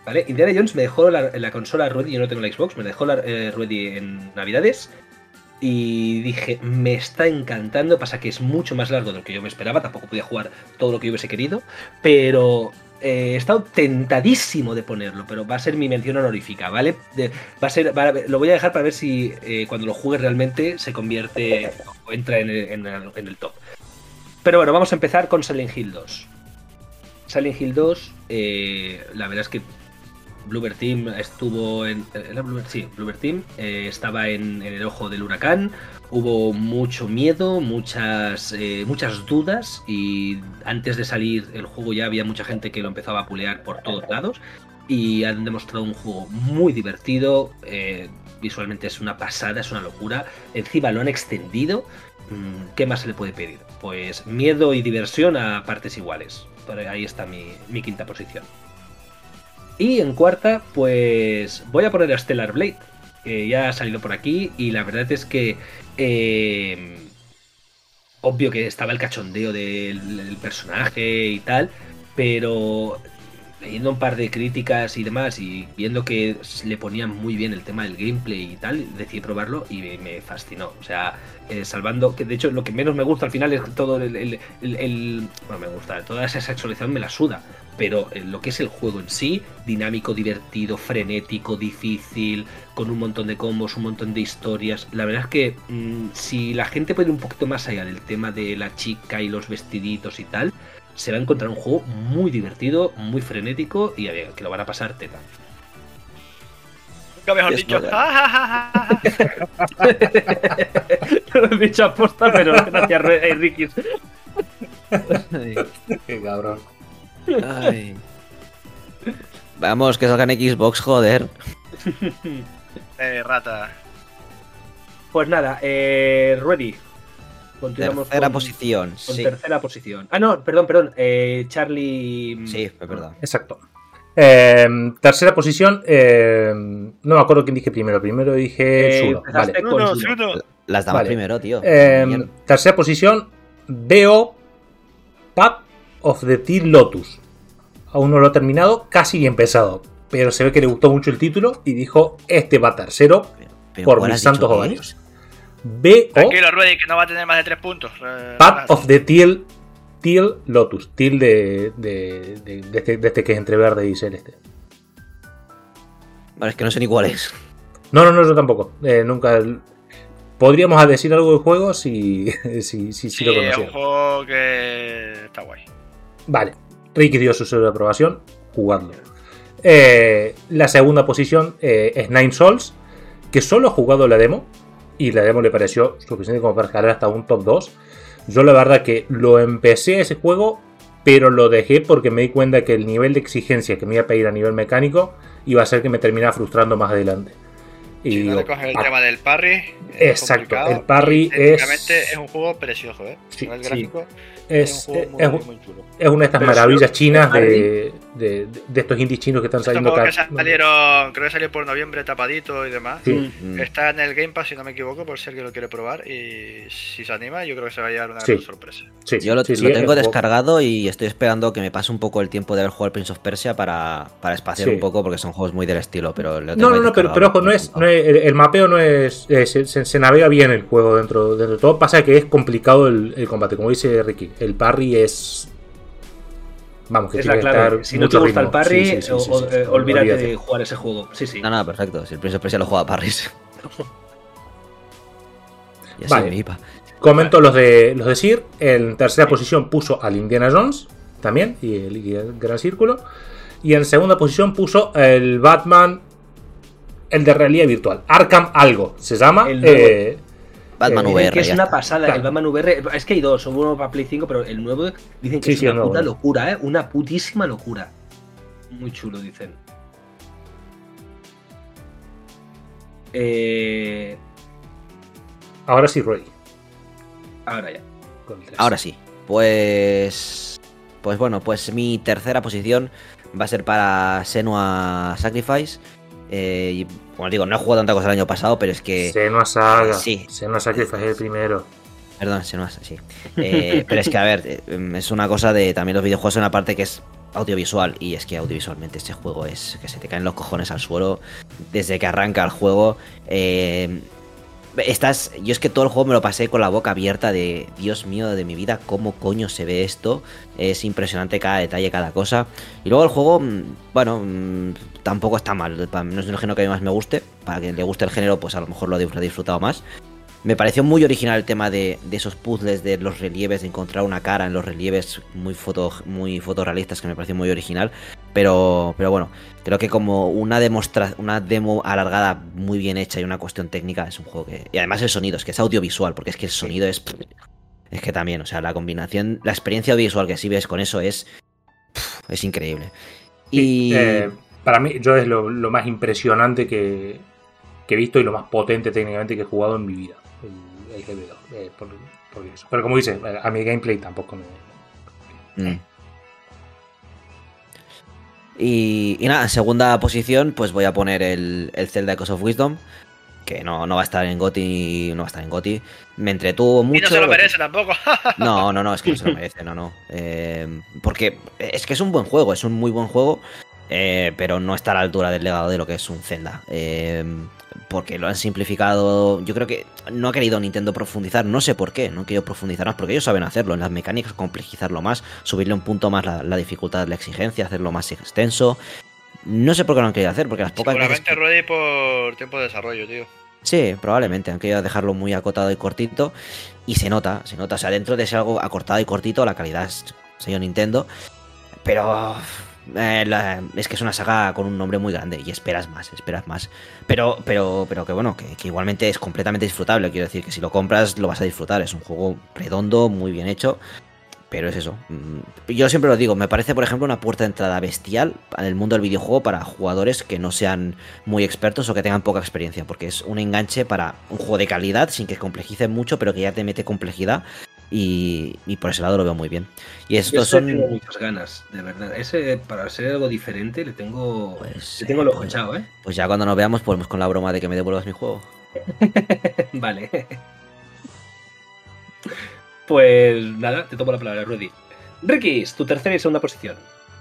¿Vale? Indiana Jones me dejó la, la consola ready, yo no tengo la Xbox, me dejó la eh, ready en Navidades. Y dije, me está encantando, pasa que es mucho más largo de lo que yo me esperaba, tampoco podía jugar todo lo que yo hubiese querido, pero eh, he estado tentadísimo de ponerlo, pero va a ser mi mención honorífica, ¿vale? De, va a ser, va a, lo voy a dejar para ver si eh, cuando lo juegue realmente se convierte o entra en el, en, el, en el top. Pero bueno, vamos a empezar con Silent Hill dos. Silent Hill dos, eh, la verdad es que Bloober Team estuvo en... ¿Era Bloober? Sí, Bloober Team eh, estaba en, en el ojo del huracán. Hubo mucho miedo, muchas, eh, muchas dudas y antes de salir el juego ya había mucha gente que lo empezaba a pulear por todos lados y han demostrado un juego muy divertido, eh, visualmente es una pasada, es una locura. Encima lo han extendido. ¿Qué más se le puede pedir? Pues miedo y diversión a partes iguales. Ahí está mi, mi quinta posición. Y en cuarta, pues voy a poner a Stellar Blade, que ya ha salido por aquí y la verdad es que eh, obvio que estaba el cachondeo del, del personaje y tal, pero leyendo un par de críticas y demás y viendo que le ponían muy bien el tema del gameplay y tal, decidí probarlo y me, me fascinó. O sea, eh, salvando, que de hecho lo que menos me gusta al final es todo el... el, el, el bueno, me gusta, toda esa sexualización me la suda, pero lo que es el juego en sí, dinámico, divertido, frenético, difícil, con un montón de combos, un montón de historias. La verdad es que mmm, si la gente puede ir un poquito más allá del tema de la chica y los vestiditos y tal, se va a encontrar un juego muy divertido, muy frenético y a ver, que lo van a pasar teta. Nunca mejor dicho. No lo he dicho aposta, pero gracias, Ricky. Qué cabrón. Ay. Vamos, que salgan Xbox, joder. Eh, rata. Pues nada, eh, ready. Continuamos tercera con, posición, con sí. tercera posición. Ah, no, perdón, perdón. Eh, Charlie. Sí, es verdad. Exacto. Eh, tercera posición. Eh, no me acuerdo quién dije primero. Primero dije Eh, Suno. Vale. con No, Suno. no, Las damas Vale. primero, tío. Eh, Mierda. tercera posición. Veo Path of the Teal Lotus. Aún no lo he terminado, casi empezado. Pero se ve que le gustó mucho el título y dijo: este va tercero Pero por ¿cuál mis has dicho santos que ovarios. es? B O Tranquilo, Ruedi, que no va a tener más de tres puntos. Eh, Path of the Teal, Teal Lotus. Teal de, de, de, de, este, de este que es entre verde y celeste. Vale, es que no sé ni cuál es. No, no, no, yo tampoco. Eh, nunca. Podríamos decir algo del juego si, si, si, si Sí, lo es conocía. un juego que está guay. Vale. Ricky dio su sello de aprobación. Jugadlo. Eh, la segunda posición eh, es Nine Souls, que solo ha jugado la demo. Y la demo le pareció suficiente como para escalar hasta un top dos. Yo la verdad que lo empecé ese juego, pero lo dejé porque me di cuenta que el nivel de exigencia que me iba a pedir a nivel mecánico iba a hacer que me terminara frustrando más adelante. Y Si no digo, le coges el "Ah, tema del parry, es exacto, complicado, el parry y técnicamente es- es un juego precioso, ¿eh? Sí, A nivel sí. gráfico, es, es un juego muy, es- muy, muy chulo. es una de estas Pero si maravillas no- chinas Harry- de, de, de estos indies chinos que están Estos saliendo juegos que cada- salieron, creo que salió por noviembre tapadito y demás. Sí. Mm. Está en el Game Pass, si no me equivoco, por si alguien lo quiere probar. Y si se anima, yo creo que se va a llevar una Sí. gran sorpresa. Sí, Yo lo, sí, sí, lo el tengo juego- descargado y estoy esperando que me pase un poco el tiempo de haber jugado al Prince of Persia para, para espaciar Sí. un poco, porque son juegos muy del estilo, pero lo tengo No, ahí no, no, pero, descargado, pero ojo, no es, no es- el, el mapeo no es. eh, se, se- se navega bien el juego dentro, dentro de todo. Pasa que es complicado el, el combate, como dice Ricky. El parry es. Vamos, que Es la tiene que clave. estar Si no te mucho gusta el ritmo. parry, Sí, sí, sí, o- sí, o- sí, eh, sí, olvídate olvídate. de jugar ese juego. Sí, sí. No, no, perfecto. Si el Prince of Persia lo juega a Parris. Y así Vale. me iba. Comento los de los de Sir. En tercera posición puso al Indiana Jones también, y el, y el Gran Círculo. Y en segunda posición puso el Batman, el de realidad virtual. Arkham algo se llama. El nuevo. eh, Batman Eh, Dicen V R. que es ya una está. pasada, Claro. el Batman V R. Es que hay dos, uno para Play cinco, pero el nuevo dicen que Sí, es sí, una el nuevo, puta ¿no? locura, ¿eh? Una putísima locura. Muy chulo, dicen. Eh, ahora sí, Roy. ahora ya. Con el tres. Ahora sí. Pues. Pues bueno, pues mi tercera posición va a ser para Senua Sacrifice. Eh, y como os digo, no he jugado tanta cosa el año pasado, pero es que. Senua Saga. Sí. Senua Sacrifice es el primero. Perdón, Senua, sí. Eh, pero es que, a ver, eh, es una cosa de también los videojuegos, en una parte que es audiovisual, y es que audiovisualmente este juego es que se te caen los cojones al suelo desde que arranca el juego. Eh, estás, yo es que todo el juego me lo pasé con la boca abierta de Dios mío de mi vida, cómo coño se ve esto. Es impresionante cada detalle, cada cosa. Y luego el juego, bueno, tampoco está mal, no es el género que a mí más me guste. Para quien le guste el género, pues a lo mejor lo he disfrutado más. Me pareció muy original el tema de, de esos puzzles, de los relieves, de encontrar una cara en los relieves muy foto, muy fotorrealistas, que me pareció muy original. Pero, pero bueno, creo que como una demostra, una demo alargada muy bien hecha y una cuestión técnica, es un juego que... Y además el sonido, es que es audiovisual, porque es que el sonido es... Es que también, o sea, la combinación, la experiencia audiovisual que sí ves con eso es... Es increíble. Y... Sí, eh, para mí, yo es lo, lo más impresionante que, que he visto y lo más potente técnicamente que he jugado en mi vida. El, el G B dos, eh, por, por eso. Pero como dice, a mi gameplay tampoco me... Mm. Y, y nada, en segunda posición pues voy a poner el, el Zelda Echoes of Wisdom, que no, no va a estar en GOTY, no va a estar en GOTY. Me entretuvo mucho. Y no se lo merece tampoco. No, no, no, es que no se lo merece, no, no. Eh, porque es que es un buen juego, es un muy buen juego, eh, pero no está a la altura del legado de lo que es un Zelda. Eh, porque lo han simplificado. Yo creo que no ha querido Nintendo profundizar, no sé por qué, no han querido profundizar más, porque ellos saben hacerlo en las mecánicas, complejizarlo más, subirle un punto más la, la dificultad, la exigencia, hacerlo más extenso. No sé por qué lo han querido hacer, porque las pocas veces Seguramente que... ready por tiempo de desarrollo, tío. Sí, probablemente, han querido dejarlo muy acotado y cortito, y se nota, se nota, o sea, dentro de ese algo acortado y cortito, la calidad es sello Nintendo, pero eh, la, es que es una saga con un nombre muy grande y esperas más, esperas más, pero pero pero que bueno, que, que igualmente es completamente disfrutable, quiero decir que si lo compras lo vas a disfrutar, es un juego redondo, muy bien hecho. Pero es eso. Yo siempre lo digo, me parece, por ejemplo, una puerta de entrada bestial en el mundo del videojuego para jugadores que no sean muy expertos o que tengan poca experiencia, porque es un enganche para un juego de calidad, sin que complejice mucho, pero que ya te mete complejidad, y, y por ese lado lo veo muy bien. Y estos Yo son... tengo muchas ganas, de verdad. Ese, para ser algo diferente, le tengo, Pues, le tengo el ojo pues, echado, ¿eh? Pues ya cuando nos veamos, podemos con la broma de que me devuelvas mi juego. Vale. Pues nada, te tomo la palabra, Rudy. Ricky, tu tercera y segunda posición.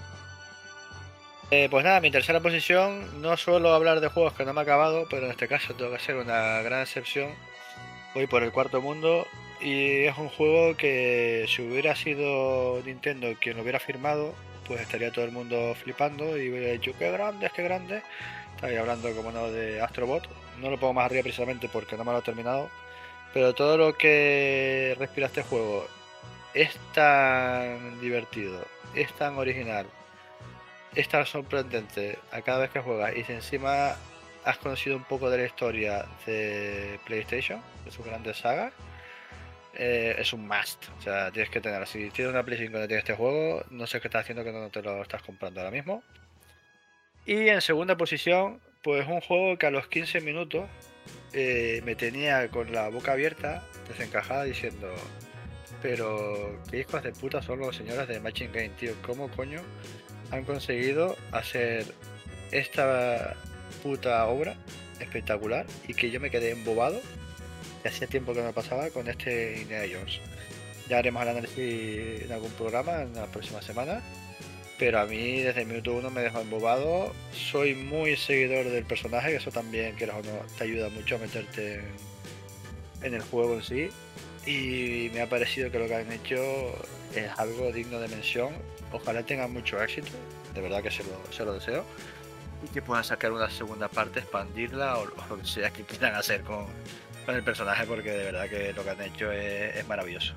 Eh, pues nada, mi tercera posición, no suelo hablar de juegos que no me he acabado, pero en este caso tengo que hacer una gran excepción. Voy por el cuarto mundo y es un juego que si hubiera sido Nintendo quien lo hubiera firmado, pues estaría todo el mundo flipando y hubiera dicho qué grande, qué grande. Estaría hablando, como no, de Astrobot. No lo pongo más arriba precisamente porque no me lo he terminado. Pero todo lo que respira este juego es tan divertido, es tan original, es tan sorprendente a cada vez que juegas, y si encima has conocido un poco de la historia de PlayStation, de sus grandes sagas, eh, es un must. O sea, tienes que tener, si tienes una Play cinco y no tienes este juego, no sé qué estás haciendo que no te lo estás comprando ahora mismo. Y en segunda posición, pues un juego que a los quince minutos Eh, me tenía con la boca abierta, desencajada, diciendo pero qué hijos de puta son los señores de Machine Game, tío, cómo coño han conseguido hacer esta puta obra espectacular, y que yo me quedé embobado, que hacía tiempo que me pasaba con este Indiana Jones. Ya haremos el análisis en algún programa en las próximas semanas, pero a mí desde el minuto uno me dejó embobado. Soy muy seguidor del personaje, que eso también, quieras o no, te ayuda mucho a meterte en, en el juego en sí. Y me ha parecido que lo que han hecho es algo digno de mención. Ojalá tengan mucho éxito, de verdad que se lo, se lo deseo. Y que puedan sacar una segunda parte, expandirla o, o lo que sea que quieran hacer con, con el personaje, porque de verdad que lo que han hecho es, es maravilloso.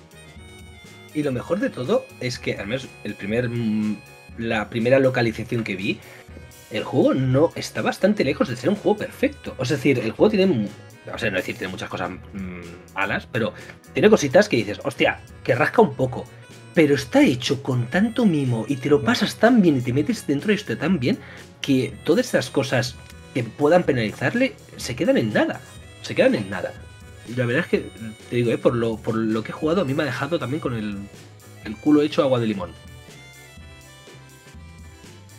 Y lo mejor de todo es que, al menos el primer, la primera localización que vi, el juego no está bastante lejos de ser un juego perfecto. Es decir, el juego tiene, o sea, no decir, tiene muchas cosas mmm, malas, pero tiene cositas que dices, hostia, que rasca un poco. Pero está hecho con tanto mimo y te lo pasas tan bien y te metes dentro de esto tan bien que todas estas cosas que puedan penalizarle se quedan en nada. Se quedan en nada. Y la verdad es que, te digo, eh, por, lo, por lo que he jugado, a mí me ha dejado también con el, el culo hecho agua de limón.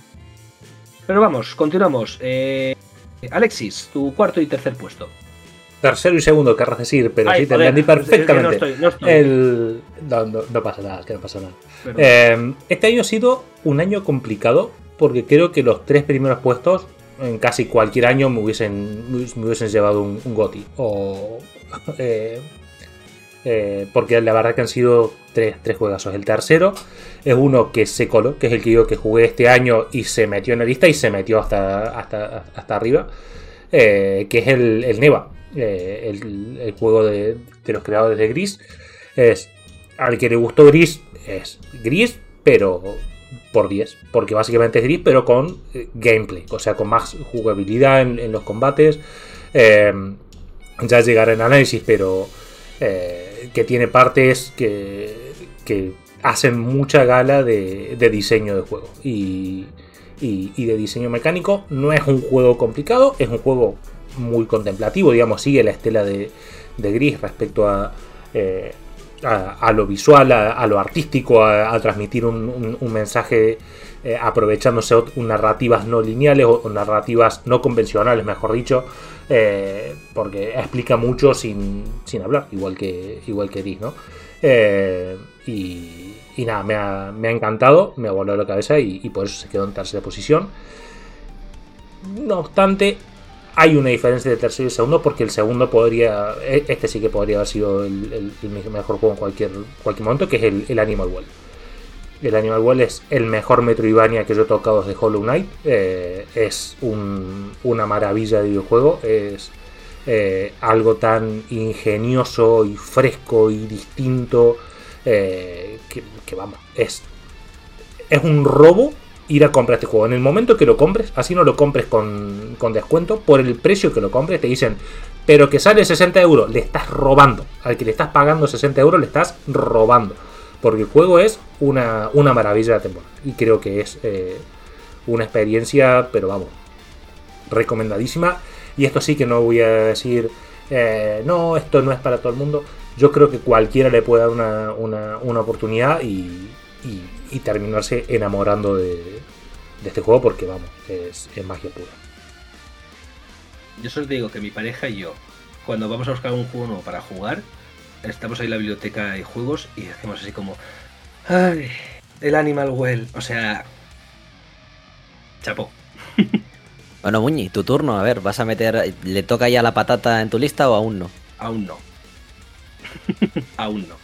Pero vamos, continuamos. Eh, Alexis, tu cuarto y tercer puesto. tercero y segundo, querrás decir, pero Ay, sí te joder, entendí perfectamente. es que no estoy, no estoy. El... No, no, no pasa nada, es que no pasa nada. Eh, este año ha sido un año complicado porque creo que los tres primeros puestos en casi cualquier año me hubiesen, me hubiesen llevado un, un GOTY. O, eh, eh, porque la verdad que han sido tres, tres juegazos. El tercero es uno que se coló, que es el que yo que jugué este año y se metió en la lista y se metió hasta, hasta, hasta arriba, eh, que es el, el Neva. Eh, el, el juego de, de los creadores de Gris. Es, al que le gustó Gris, es Gris, pero por diez, porque básicamente es Gris, pero con eh, gameplay, o sea, con más jugabilidad en, en los combates. Eh, ya llegará en análisis, pero eh, que tiene partes que, que hacen mucha gala de, de diseño de juego y, y, y de diseño mecánico. No es un juego complicado, es un juego muy contemplativo, digamos, sigue la estela de, de Gris respecto a, eh, a, a lo visual, a, a lo artístico, a, a transmitir un, un, un mensaje eh, aprovechándose de narrativas no lineales o, o narrativas no convencionales, mejor dicho, eh, porque explica mucho sin, sin hablar, igual que, igual que Gris, ¿no? Eh, y, y nada, me ha, me ha encantado, me ha volado la cabeza y, y por eso se quedó en tercera posición. No obstante, hay una diferencia de tercero y segundo, porque el segundo podría, este sí que podría haber sido el, el, el mejor juego en cualquier, cualquier momento, que es el, el Animal Well. El Animal Well es el mejor Metroidvania que yo he tocado desde Hollow Knight. Eh, es un, una maravilla de videojuego. Es eh, algo tan ingenioso y fresco y distinto eh, que, que vamos, es, es un robo ir a comprar este juego. En el momento que lo compres, así no lo compres con, con descuento, por el precio que lo compres, te dicen, pero que sale sesenta euros, le estás robando. Al que le estás pagando sesenta euros, le estás robando. Porque el juego es una, una maravilla de temporada. Y creo que es eh, una experiencia, pero vamos, recomendadísima. Y esto sí que no voy a decir, eh, no, esto no es para todo el mundo. Yo creo que cualquiera le puede dar una, una, una oportunidad y... y y terminarse enamorando de, de este juego, porque vamos, es, es magia pura. Yo solo te digo que mi pareja y yo, cuando vamos a buscar un juego nuevo para jugar, estamos ahí en la biblioteca de juegos y hacemos así como, ay, el Animal Well, o sea, chapó. Bueno, Muñi, tu turno, a ver, ¿vas a meter, le toca ya la patata en tu lista o aún no? Aún no. Aún no.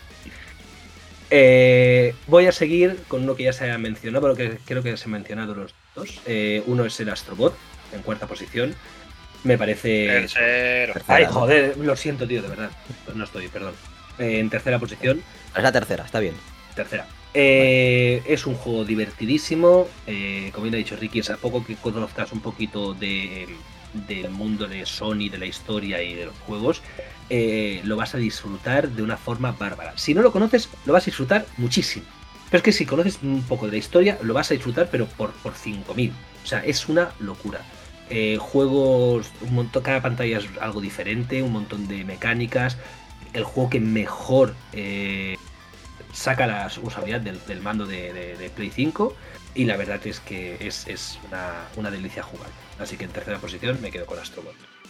Eh, voy a seguir con uno que ya se ha mencionado, pero que creo que se han mencionado los dos. Eh, uno es el Astrobot, en cuarta posición. Me parece... Tercero. Ay, joder, lo siento, tío, de verdad. No estoy, perdón. Eh, en tercera posición. Es la tercera, está bien. Tercera. Eh, vale. Es un juego divertidísimo. Eh, como bien ha dicho Ricky, es a poco que conozcas un poquito de... del mundo de Sony, de la historia y de los juegos, eh, lo vas a disfrutar de una forma bárbara. Si no lo conoces, lo vas a disfrutar muchísimo. Pero es que si conoces un poco de la historia, lo vas a disfrutar, pero por, por cinco mil. O sea, es una locura. Eh, juegos, un montón, cada pantalla es algo diferente, un montón de mecánicas. El juego que mejor eh, saca la usabilidad del, del mando de, de, de Play cinco. Y la verdad es que es, es una, una delicia jugar. Así que en tercera posición me quedo con Astrobot.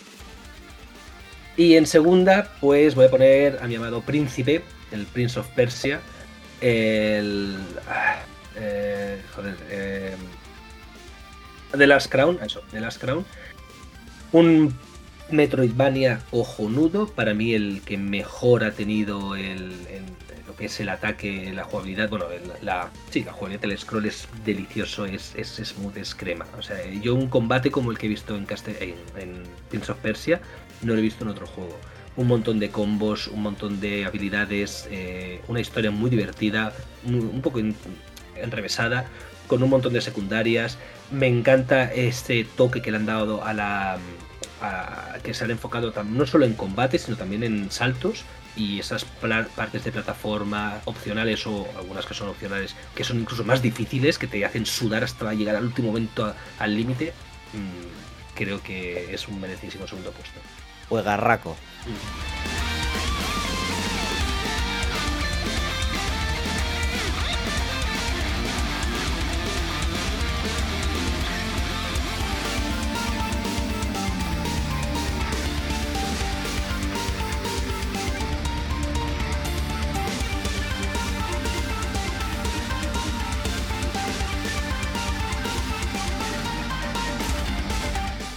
Y en segunda, pues voy a poner a mi amado príncipe, el Prince of Persia. El... Eh, joder... Eh, The Last Crown, eso, The Last Crown. Un Metroidvania cojonudo, para mí el que mejor ha tenido el, el, lo que es el ataque, la jugabilidad, bueno, el, la, sí, la jugabilidad del scroll es delicioso, es, es, es smooth, es crema. O sea, yo un combate como el que he visto en, Castel en, en Prince of Persia no lo he visto en otro juego. Un montón de combos, un montón de habilidades, eh, una historia muy divertida, un, un poco en, enrevesada, con un montón de secundarias. Me encanta este toque que le han dado a la... A, que se han enfocado no solo en combate, sino también en saltos y esas partes de plataforma opcionales o algunas que son opcionales que son incluso más difíciles, que te hacen sudar hasta llegar al último momento a, al límite. Mmm, creo que es un merecidísimo segundo puesto. Juegarraco. Mm.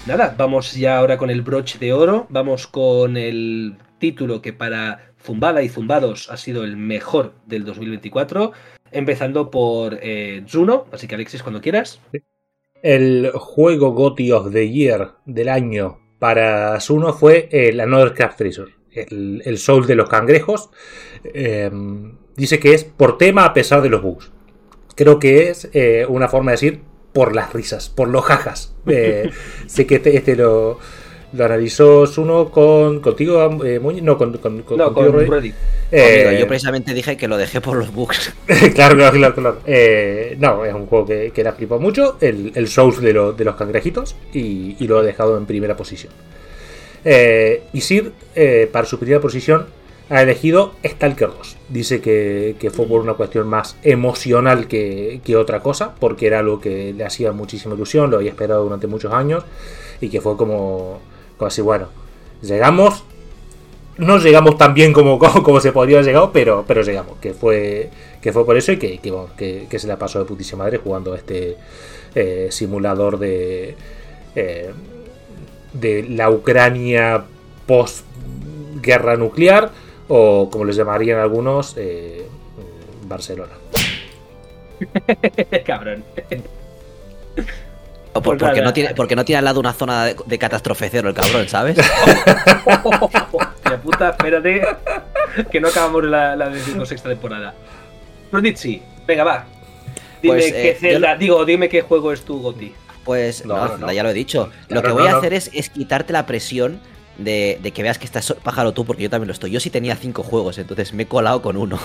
nada, vamos ya ahora con el broche de oro, vamos con el título que para Zumbada y Zumbados ha sido el mejor del dos mil veinticuatro, empezando por eh, Juno, así que Alexis, cuando quieras. El juego G O T Y of the Year del año para Juno fue el Another Craft Treasure, el, el Soul de los cangrejos. Eh, dice que es por tema a pesar de los bugs. Creo que es eh, una forma de decir por las risas, por los jajas. Eh, sé que este, este lo, lo analizó Juno con, contigo, eh, Muñiz, no, con, con, con, no, contigo, con Rudy. Eh, yo precisamente dije que lo dejé por los bugs. claro, claro, claro. claro. Eh, no, es un juego que, que le ha flipado mucho. El, el Souls de, lo, de los cangrejitos. Y, y lo ha dejado en primera posición. Eh, y Sir, eh, para su primera posición, ha elegido Stalker dos. Dice que, que fue por una cuestión más emocional que, que otra cosa. Porque era algo que le hacía muchísima ilusión. Lo había esperado durante muchos años. Y que fue como, como así, bueno, llegamos. No llegamos tan bien como, como, como se podría haber llegado, pero, pero llegamos. Que fue, que fue por eso y que, que, bueno, que, que se la pasó de putísima madre jugando este eh, simulador de, eh, de la Ucrania post-guerra nuclear, o como les llamarían algunos, eh, Barcelona. Cabrón. O por, porque, no tiene, porque no tiene al lado una zona de, de catástrofe cero el cabrón, ¿sabes? Hostia puta, espérate, que no acabamos la, la decimosexta temporada. Prodigy, venga, va. Dime Pues, qué eh, Zelda, yo... digo, dime qué juego es tu G O T Y. Pues no, No, no, no. ya lo he dicho. Claro, lo que no, voy a no. hacer es, es quitarte la presión de, de que veas que estás pájaro tú, porque yo también lo estoy. Yo sí tenía cinco juegos, entonces me he colado con uno.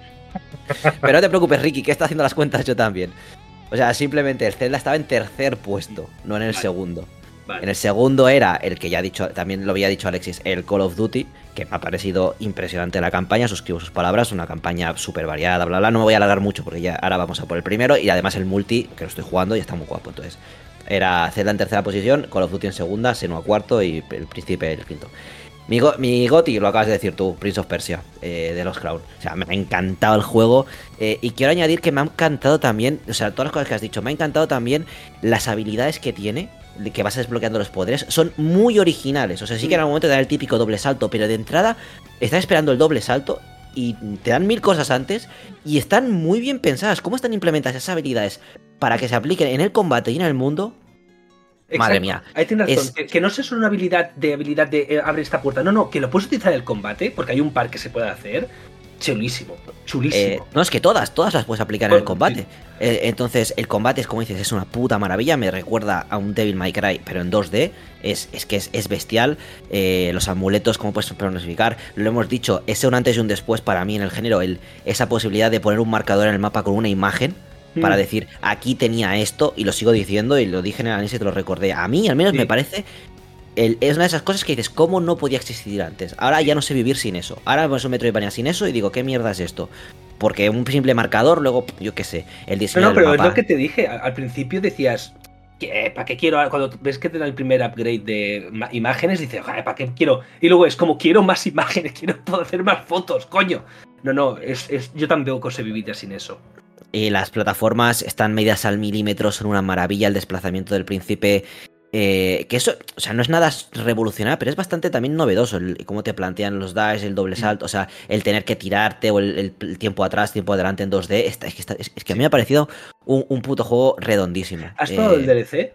Pero no te preocupes, Ricky, que está haciendo las cuentas yo también. O sea, simplemente el Zelda estaba en tercer puesto, no en el Vale. segundo. Vale. En el segundo era el que ya ha dicho, también lo había dicho Alexis, el Call of Duty, que me ha parecido impresionante la campaña, suscribo sus palabras, una campaña súper variada, bla, bla, no me voy a alargar mucho porque ya ahora vamos a por el primero, y además el multi, que lo estoy jugando, y está muy guapo, entonces era Zelda en tercera posición, Call of Duty en segunda, Senua cuarto y el Príncipe el quinto. Mi, go mi G O T Y, lo acabas de decir tú, Prince of Persia, eh, de los Crown. O sea, me ha encantado el juego. Eh, y quiero añadir que me ha encantado también, o sea, todas las cosas que has dicho, me ha encantado también las habilidades que tiene, de que vas desbloqueando los poderes, son muy originales. O sea, sí que en algún momento te dan el típico doble salto, pero de entrada estás esperando el doble salto y te dan mil cosas antes y están muy bien pensadas. ¿Cómo están implementadas esas habilidades para que se apliquen en el combate y en el mundo? Exacto. Madre mía. Ahí tienes razón. Es... Que, que no sea solo una habilidad de habilidad de eh, abre esta puerta. No, no, que lo puedes utilizar en el combate, porque hay un par que se puede hacer. Chulísimo, chulísimo. Eh, no, es que todas, todas las puedes aplicar Bueno, en el combate. sí. Eh, entonces, el combate es como dices, es una puta maravilla. Me recuerda a un Devil May Cry, pero en dos D. Es, es que es, es bestial. Eh, los amuletos, como puedes pronosticar. Lo hemos dicho, es un antes y un después para mí en el género. El, esa posibilidad de poner un marcador en el mapa con una imagen. Para Mm. decir, aquí tenía esto, y lo sigo diciendo, y lo dije en el análisis y te lo recordé. A mí, al menos, Sí. me parece. El, es una de esas cosas que dices, ¿cómo no podía existir antes? Ahora ya no sé vivir sin eso. Ahora pues un Metroidvania sin eso y digo, ¿qué mierda es esto? Porque un simple marcador, luego, yo qué sé, el diseño No, no, del pero mapa. es lo que te dije. Al, al principio decías, ¿qué? ¿Para qué quiero? Cuando ves que te da el primer upgrade de ma- imágenes, dices, "Joder, ¿para qué quiero? Y luego es como, quiero más imágenes, quiero poder hacer más fotos, coño. No, no, es, es, yo tampoco sé vivir ya sin eso. Y las plataformas están medidas al milímetro, son una maravilla. El desplazamiento del príncipe. Eh, que eso, o sea, no es nada revolucionario, pero es bastante también novedoso. El, cómo te plantean los dash, el doble salto, o sea, el tener que tirarte o el, el- el tiempo atrás, tiempo adelante en dos D. Está- es, que está- es- es que a mí me ha parecido un, un puto juego redondísimo. ¿Has Eh, probado el D L C?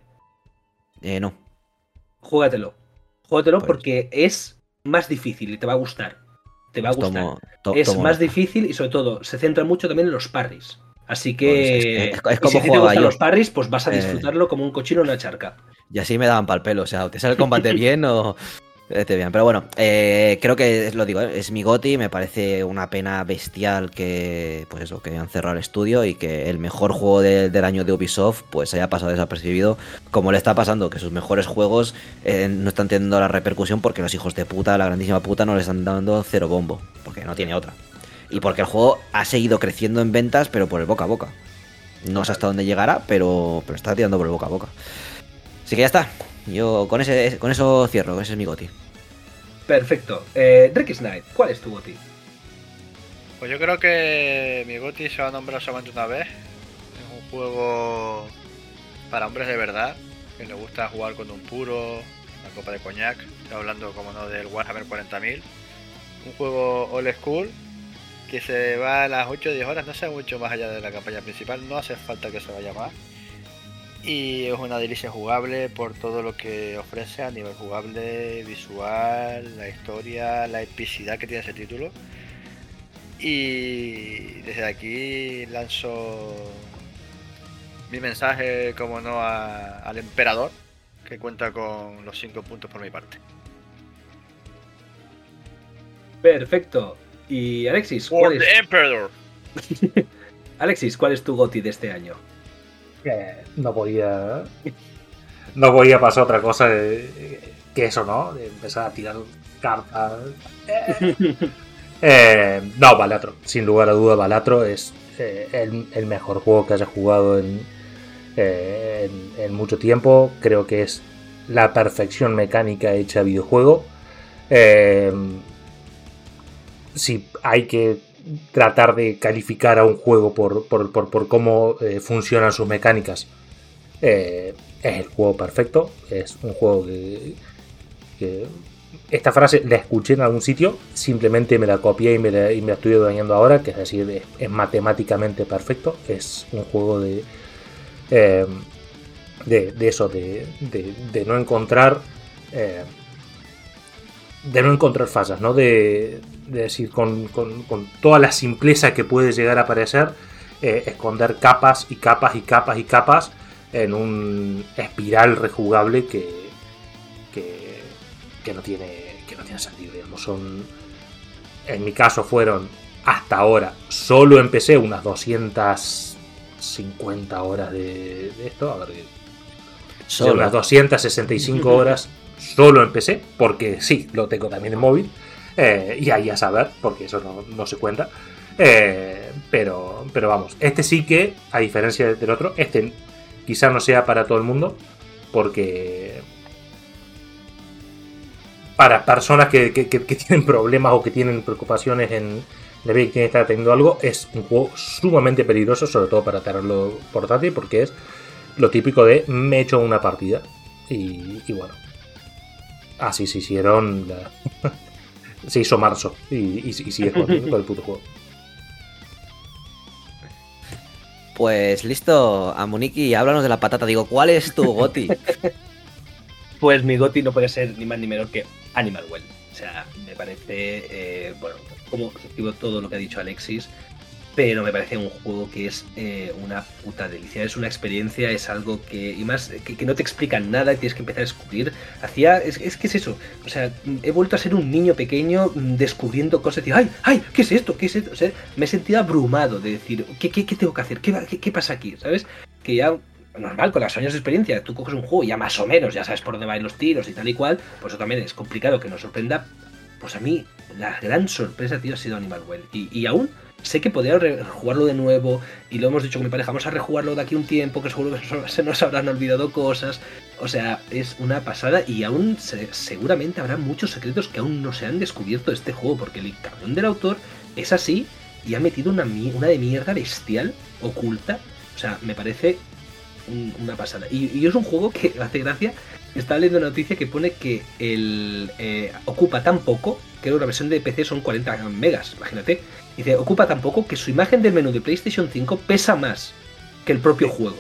eh, no. Júgatelo. Júgatelo Pues- porque es más difícil y te va a gustar. Te va a Pues gustar. tomo- to- es tomo más nota. difícil y sobre todo se centra mucho también en los parries. Así Pues que es- es- es y como si a ti te jugaba gustan yo. los parries, pues vas a Eh. disfrutarlo como un cochino en una charca. Y así me daban pal pelo, o sea, o te sale el combate bien o te bien. Pero bueno, eh, creo que es- lo digo, ¿eh? Es mi G O T Y, me parece una pena bestial que, pues eso, que hayan cerrado el estudio y que el mejor juego de- del año de Ubisoft pues haya pasado desapercibido, como le está pasando, que sus mejores juegos eh, no están teniendo la repercusión porque los hijos de puta, la grandísima puta, no le están dando cero bombo, porque no tiene otra. Y porque el juego ha seguido creciendo en ventas, pero por el boca a boca. No sé hasta dónde llegará, pero, pero está tirando por el boca a boca. Así que ya está. Yo con ese con eso cierro, ese es mi G O T Y. Perfecto. Eh, Ricky Knight, ¿cuál es tu G O T Y? Pues yo creo que mi G O T Y se va a nombrar solamente una vez. Es un juego para hombres de verdad. que le gusta jugar con un puro, una copa de coñac. Estoy hablando, como no, del Warhammer cuarenta mil. Un juego old school que se va a las ocho o diez horas, no sea mucho más allá de la campaña principal, no hace falta que se vaya más. Y es una delicia jugable por todo lo que ofrece a nivel jugable, visual, la historia, la epicidad que tiene ese título. Y desde aquí lanzo mi mensaje, como no, a, al emperador, que cuenta con los cinco puntos por mi parte. Perfecto. Y Alexis, For ¿cuál the es? Emperor. Alexis, ¿cuál es tu GOTY de este año? Eh, no podía. No podía pasar otra cosa de, que eso, ¿no? De empezar a tirar cartas. Eh. Eh, no, Balatro. Sin lugar a duda, Balatro es eh, el, el mejor juego que haya jugado en, eh, en, en mucho tiempo. Creo que es la perfección mecánica hecha a videojuego. Eh, si hay que tratar de calificar a un juego por, por, por, por cómo eh, funcionan sus mecánicas, eh, es el juego perfecto. Es un juego que, que esta frase la escuché en algún sitio, simplemente me la copié y me la, y me la estoy dañando ahora, que es decir, es, es matemáticamente perfecto. Es un juego de eh, de, de eso, de, de, de no encontrar eh, de no encontrar fallas, ¿no? De, de decir, con, con, con toda la simpleza que puede llegar a aparecer, eh, esconder capas y capas y capas y capas en un espiral rejugable que, que, que no tiene que no tiene sentido, digamos. Son, en mi caso fueron hasta ahora, solo empecé unas doscientas cincuenta horas de, de esto, a ver, solo unas doscientas sesenta y cinco horas solo empecé, porque sí, lo tengo también en móvil, eh, y ahí a saber, porque eso no, no se cuenta, eh, pero, pero vamos, este sí que, a diferencia del otro, este quizá no sea para todo el mundo, porque para personas que, que, que, que tienen problemas o que tienen preocupaciones en la vida que tienen que estar teniendo algo, es un juego sumamente peligroso, sobre todo para tenerlo portátil, porque es lo típico de me echo una partida, y, y bueno, así se hicieron la... se hizo marzo y, y, y sigue jugando con el puto juego. Pues listo, Amuniki, háblanos de la patata. Digo, ¿cuál es tu GOTY? Pues mi GOTY no puede ser ni más ni menos que Animal Well. O sea, me parece, eh, bueno, como recibo todo lo que ha dicho Alexis, pero me parece un juego que es eh, una puta delicia. Es una experiencia, es algo que, y más, que, que no te explican nada y tienes que empezar a descubrir. Hacía, es, es que es eso, o sea, he vuelto a ser un niño pequeño descubriendo cosas, y ay, ay, ¿qué es esto? ¿Qué es esto? O sea, me he sentido abrumado de decir, ¿qué, qué, qué tengo que hacer? ¿Qué, qué, qué pasa aquí? ¿Sabes? Que ya, normal, con los años de experiencia, tú coges un juego y ya más o menos, ya sabes por dónde van los tiros y tal y cual, pues eso también es complicado que nos sorprenda. Pues a mí, la gran sorpresa, tío, ha sido Animal Well. Y, y aún sé que podría rejugarlo de nuevo, y lo hemos dicho con mi pareja, vamos a rejugarlo de aquí un tiempo, que seguro que se nos habrán olvidado cosas. O sea, es una pasada, y aún se, seguramente habrá muchos secretos que aún no se han descubierto de este juego, porque el cabrón del autor es así y ha metido una, una de mierda bestial, oculta. O sea, me parece un, una pasada. Y, y es un juego que hace gracia. Estaba leyendo una noticia que pone que el eh, ocupa tan poco, que la versión de P C son cuarenta megas, imagínate. Dice, ocupa tan poco que su imagen del menú de PlayStation cinco pesa más que el propio juego.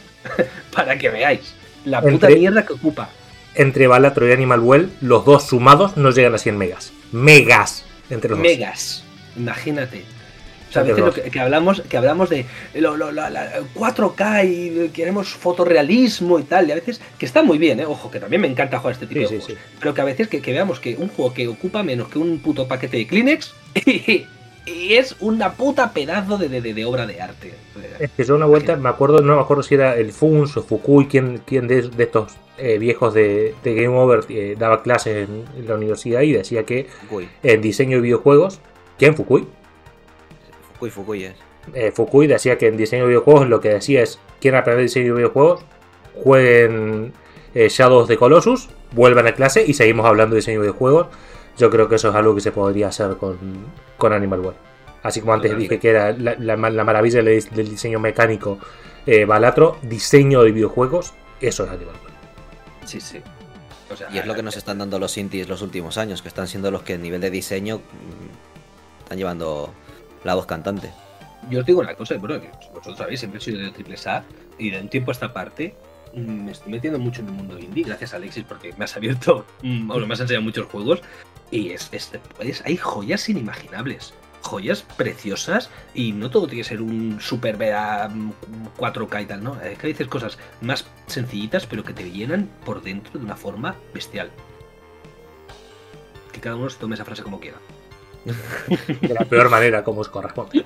Para que veáis la puta entre, mierda que ocupa. Entre Balatro y Animal Well, los dos sumados no llegan a cien megas. Megas entre los megas, dos. Imagínate. O sea, a veces lo que, que hablamos que hablamos de lo, lo, la, la, cuatro K y queremos fotorrealismo y tal, y a veces que está muy bien, ¿eh? Ojo, que también me encanta jugar este tipo sí, de juegos, sí, sí. Pero que a veces que, que veamos que un juego que ocupa menos que un puto paquete de Kleenex y, y es una puta pedazo de, de, de, de obra de arte. Es que yo una vuelta, me acuerdo, no me acuerdo si era el Funs o Fukui, quien, quien de, de estos eh, viejos de, de Game Over eh, daba clases en, en la universidad y decía que Fukui. En diseño de videojuegos, ¿quién? Fukui. Fukui, Fukui es. Eh, Fukui decía que en diseño de videojuegos lo que decía es: quieren aprender diseño de videojuegos, jueguen eh, Shadow of the Colossus, vuelvan a clase y seguimos hablando de diseño de videojuegos. Yo creo que eso es algo que se podría hacer con, con Animal Well. Así como antes dije que era la, la, la maravilla del, del diseño mecánico, eh, Balatro, diseño de videojuegos, eso es Animal Well. Sí, sí. O sea, Y es lo que nos están dando los indies los últimos años, que están siendo los que a nivel de diseño mm, están llevando la voz cantante. Yo os digo una cosa, bueno, que vosotros sabéis, siempre he sido de triple A y de un tiempo a esta parte me estoy metiendo mucho en el mundo indie, gracias a Alexis, porque me has abierto, o me has enseñado muchos juegos, y es, es, es, hay joyas inimaginables, joyas preciosas, y no todo tiene que ser un super vera cuatro K y tal, ¿no? Es que dices cosas más sencillitas, pero que te llenan por dentro de una forma bestial. Que cada uno se tome esa frase como quiera. De la peor manera, como os corresponde.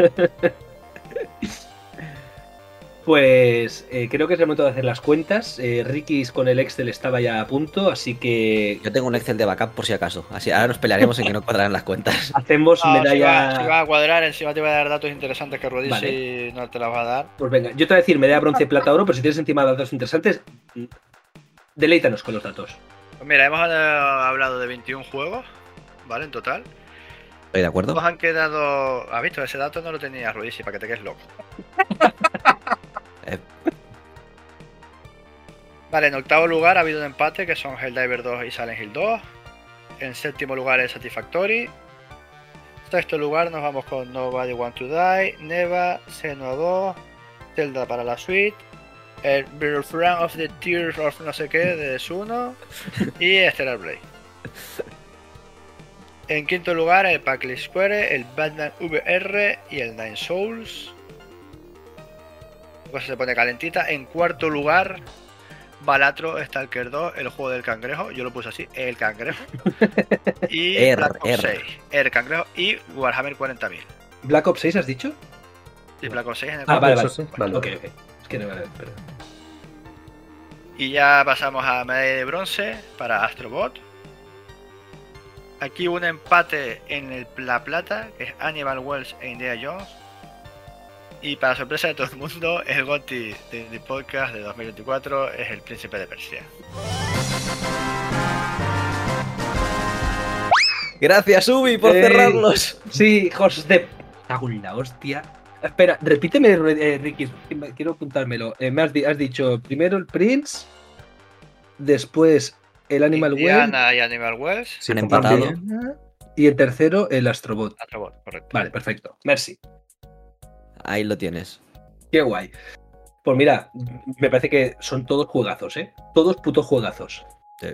Pues eh, creo que es el momento de hacer las cuentas. Eh, Ricky con el Excel estaba ya a punto, así que... Yo tengo un Excel de backup por si acaso. Así ahora nos pelearemos en que no cuadrarán las cuentas. Hacemos No, medalla... Si va, si va a cuadrar, encima te va a dar datos interesantes que Rodici Vale. no te las va a dar. Pues venga, yo te voy a decir medalla bronce, plata, oro, pero si tienes encima datos interesantes, deleítanos con los datos. Pues mira, hemos eh, hablado de veintiún juegos, ¿vale? En total. ¿Estoy de acuerdo? Nos han quedado... ¿Has visto? Ese dato no lo tenía Rodici, para que te quedes loco. Eh, Vale, en octavo lugar ha habido un empate que son Helldivers dos y Silent Hill dos. En séptimo lugar es Satisfactory. Sexto lugar nos vamos con Nobody Want to Die, Neva, Senua dos, Zelda para la Switch, el Battlefront of the Tears of no sé qué de Suno y Stellar Blade. En quinto lugar el Packlist Square, el Batman V R y el Nine Souls. La cosa se pone calentita. En cuarto lugar, Balatro Stalker dos, el juego del cangrejo. Yo lo puse así, el cangrejo. Y R, Black Ops R. seis, el cangrejo y Warhammer cuarenta mil. ¿Black Ops seis has dicho? Y Black Ops seis en el Ah, vale, vale. Eso sí, vale. Ok, ok. Es que no, vale, perdón. Y ya pasamos a medalla de bronce para Astrobot. Aquí un empate en el, la plata, que es Hannibal Wells e Indiana Jones. Y para sorpresa de todo el mundo, el GOTY de Indie Podcast de dos mil veinticuatro es el Príncipe de Persia. Gracias, Ubi, por Ey. cerrarlos. Sí, hijos de... Cago en la hostia. Espera, repíteme, eh, Ricky, quiero apuntármelo. Eh, me has, di- has dicho primero el Prince, después el Animal Well Indiana y Hannibal Wells. Sí, Han comparto. empatado. y el tercero el Astrobot. Astrobot, correcto. Vale, perfecto. Merci. Ahí lo tienes. Qué guay. Pues mira, me parece que son todos juegazos, ¿eh? Todos putos juegazos. Sí.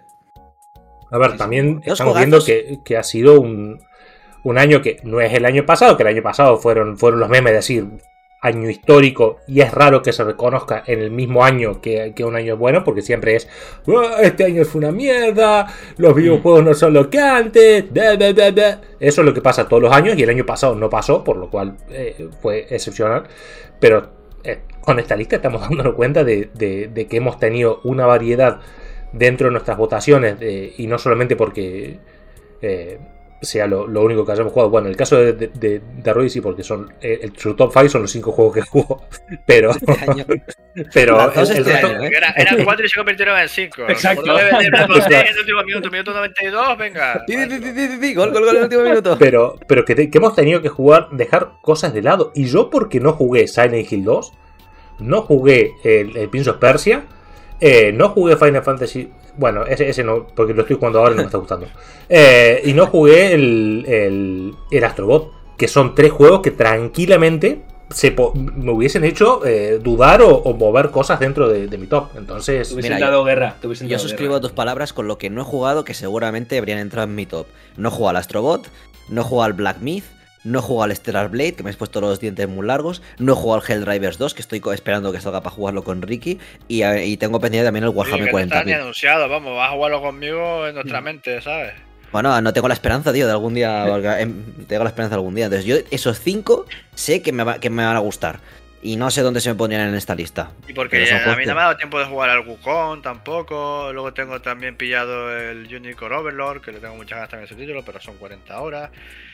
A ver, Sí, también sí. estamos Los viendo juegazos. que, que ha sido un, un año que no es el año pasado, que el año pasado fueron, fueron los memes de decir año histórico, y es raro que se reconozca en el mismo año que, que un año bueno, porque siempre es "Ah, este año fue una mierda, los videojuegos no son lo que antes, da, da, da, da". Eso es lo que pasa todos los años, y el año pasado no pasó, por lo cual eh, fue excepcional, pero eh, con esta lista estamos dándonos cuenta de, de, de que hemos tenido una variedad dentro de nuestras votaciones, eh, y no solamente porque eh, sea lo, lo único que hayamos jugado. Bueno, en el caso de, de, de, de Roy sí, porque son eh, el, su top cinco son los cinco juegos que jugó, pero Este año. pero Las dos el, el este resto, año, ¿eh? Era- eran cuatro y se convirtieron en cinco. Exacto. Por lo de Black Ops seis en el último minuto, minuto noventa y dos, venga. Pi, pi, pi, pi, pi, pi, Gol, gol, gol en el último minuto. pero, pero que, te- que hemos tenido que jugar, dejar cosas de lado. Y yo, porque no jugué Silent Hill dos, no jugué el, el Prince of Persia, eh, no jugué Final Fantasy. Bueno, ese, ese no, porque lo estoy jugando ahora y no me está gustando. Eh, y no jugué el, el, el Astrobot, que son tres juegos que tranquilamente se po- me hubiesen hecho eh, dudar o, o mover cosas dentro de, de mi top. Entonces, Te hubiesen Mira, dado guerra. Te hubiesen Yo dado suscribo guerra. tus palabras con lo que no he jugado, que seguramente habrían entrado en mi top. No he jugado al Astrobot, no he jugado al Black Myth, no he jugado al Stellar Blade, que me has puesto los dientes muy largos, no he jugado al Helldivers dos, que estoy co- esperando que salga para jugarlo con Ricky, y, eh, y tengo pendiente también el Sí, Warhammer que no cuarenta está ni mil. anunciado, vamos, vas a jugarlo conmigo en nuestra mente, ¿sabes? Bueno, no tengo la esperanza, tío, de algún día. em, Tengo la esperanza de algún día. Entonces, yo esos cinco sé que me, va- que me van a gustar. Y no sé dónde se me pondrían en esta lista. Y porque Pero son a juegos mí que- no me ha dado tiempo de jugar al Wukong tampoco. Luego tengo también pillado el Unicorn Overlord, que le tengo muchas ganas también ese título, pero son cuarenta horas.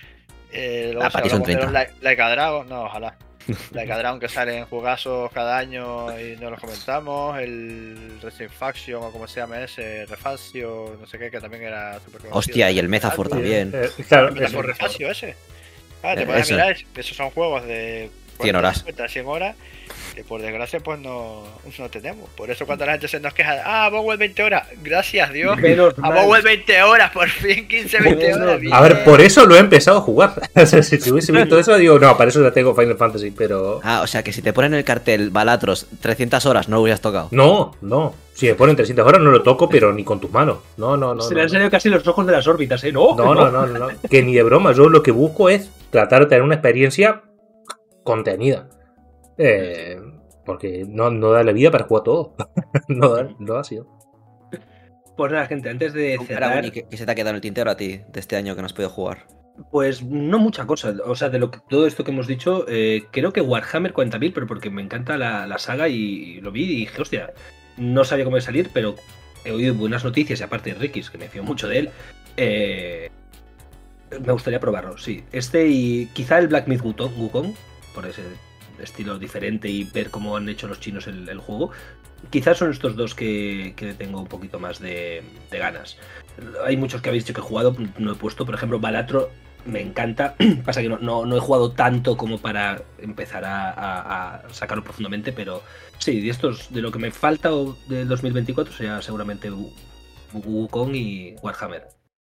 Eh, luego Ah, para ti son hablamos de los treinta. Like- Like a Dragon, no, ojalá. Like a Dragon que salen jugazos cada año y no los comentamos. El Resident Faction o como se llama ese, Refacio, no sé qué, que también era súper conocido. Hostia, y el Metaphor también. eh, claro, ¿El Metaphor eso. Refacio ese? Ah, te Eh, puedes eso. mirar, esos son juegos de cien horas. cincuenta, cien horas, que por desgracia pues no, no tenemos. Por eso cuando la gente se nos queja, ah, Bowel veinte horas, gracias Dios, Menos a mal. Bowel veinte horas, por fin quince, veinte Menos horas. mal. A ver, por eso lo he empezado a jugar. O sea, si hubiese visto eso, digo, no, para eso ya tengo Final Fantasy, pero... Ah, o sea que si te ponen el cartel Balatros trescientas horas, no lo hubieras tocado. No, no. Si me ponen trescientas horas no lo toco, pero ni con tus manos. No, no, no. Se no, le han no. salido casi los ojos de las órbitas, ¿eh? No, No, no, no, no, no. Que ni de broma. Yo lo que busco es tratar de tener una experiencia contenida. Eh, porque no, no da la vida para jugar todo. no da, no ha sido. Pues nada, gente, antes de Era cerrar, Winnie, ¿qué, qué se te ha quedado en el tintero a ti de este año que no has podido jugar? pues no mucha cosa. O sea, de lo que, todo esto que hemos dicho, eh, creo que Warhammer cuarenta mil, pero porque me encanta la, la saga y lo vi y dije, hostia, no sabía cómo iba a salir, pero he oído buenas noticias y aparte de Rikis, que me fío mucho de él, eh, me gustaría probarlo, sí. Este y quizá el Black Myth Wukong, Wukong, por ese estilo diferente y ver cómo han hecho los chinos el, el juego. Quizás son estos dos que, que tengo un poquito más de, de ganas. Hay muchos que habéis dicho que he jugado, no he puesto, por ejemplo, Balatro me encanta, pasa que no, no, no he jugado tanto como para empezar a, a, a sacarlo profundamente, pero sí, de estos, de lo que me falta del dos mil veinticuatro sería seguramente Wukong y Warhammer.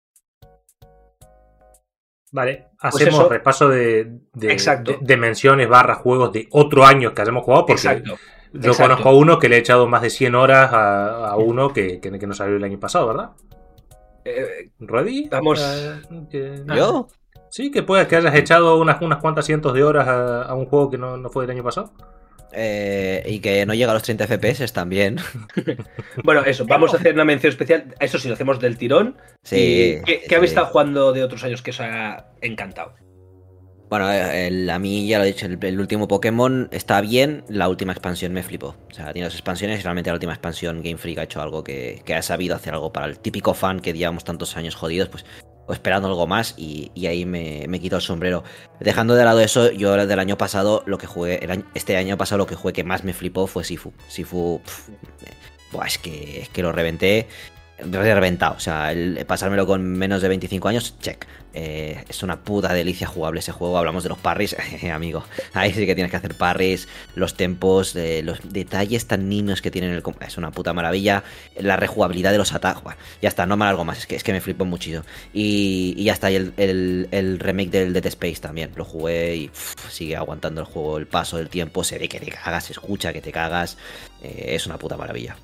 Vale, Pues hacemos eso- repaso de, de, Exacto. de- de menciones barra juegos de otro año que hayamos jugado, porque Exacto. yo Exacto. conozco a uno que le he echado más de cien horas a, a uno que, que, que no salió el año pasado, ¿verdad? Eh, ¿Ready? Vamos. Eh, que- ¿Yo? Sí, que puedes que hayas echado unas, unas cuantas cientos de horas a, a un juego que no, no fue del año pasado. Eh, y que no llega a los treinta F P S también. bueno, eso, vamos a hacer una mención especial. Eso sí, lo hacemos del tirón. Sí. ¿Y ¿Qué, qué habéis sí. estado jugando de otros años que os ha encantado? Bueno, el, a mí ya lo he dicho, el, el último Pokémon está bien, la última expansión me flipó. O sea, tiene dos expansiones y realmente la última expansión Game Freak ha hecho algo que, que ha sabido hacer algo para el típico fan que llevamos tantos años jodidos, pues o esperando algo más y, y ahí me, me quito el sombrero. Dejando de lado eso, yo del año pasado, lo que jugué, el año, este año pasado lo que jugué que más me flipó fue Sifu. Sifu, pf, buah, es que, es que lo reventé. Reventado, o sea, el pasármelo con menos de veinticinco años, check. Eh, es una puta delicia jugable ese juego. Hablamos de los parries, amigo. Ahí sí que tienes que hacer parries, los tempos, eh, los detalles tan niños que tienen el. Es una puta maravilla. La rejugabilidad de los ataques. Bueno, ya está, no me alargo más. Es que, es que me flipó muchísimo. Y, y ya está, y el, el, el remake del Dead Space también. Lo jugué y pff, sigue aguantando el juego, el paso del tiempo. Se ve que te cagas, se escucha que te cagas. Eh, es una puta maravilla.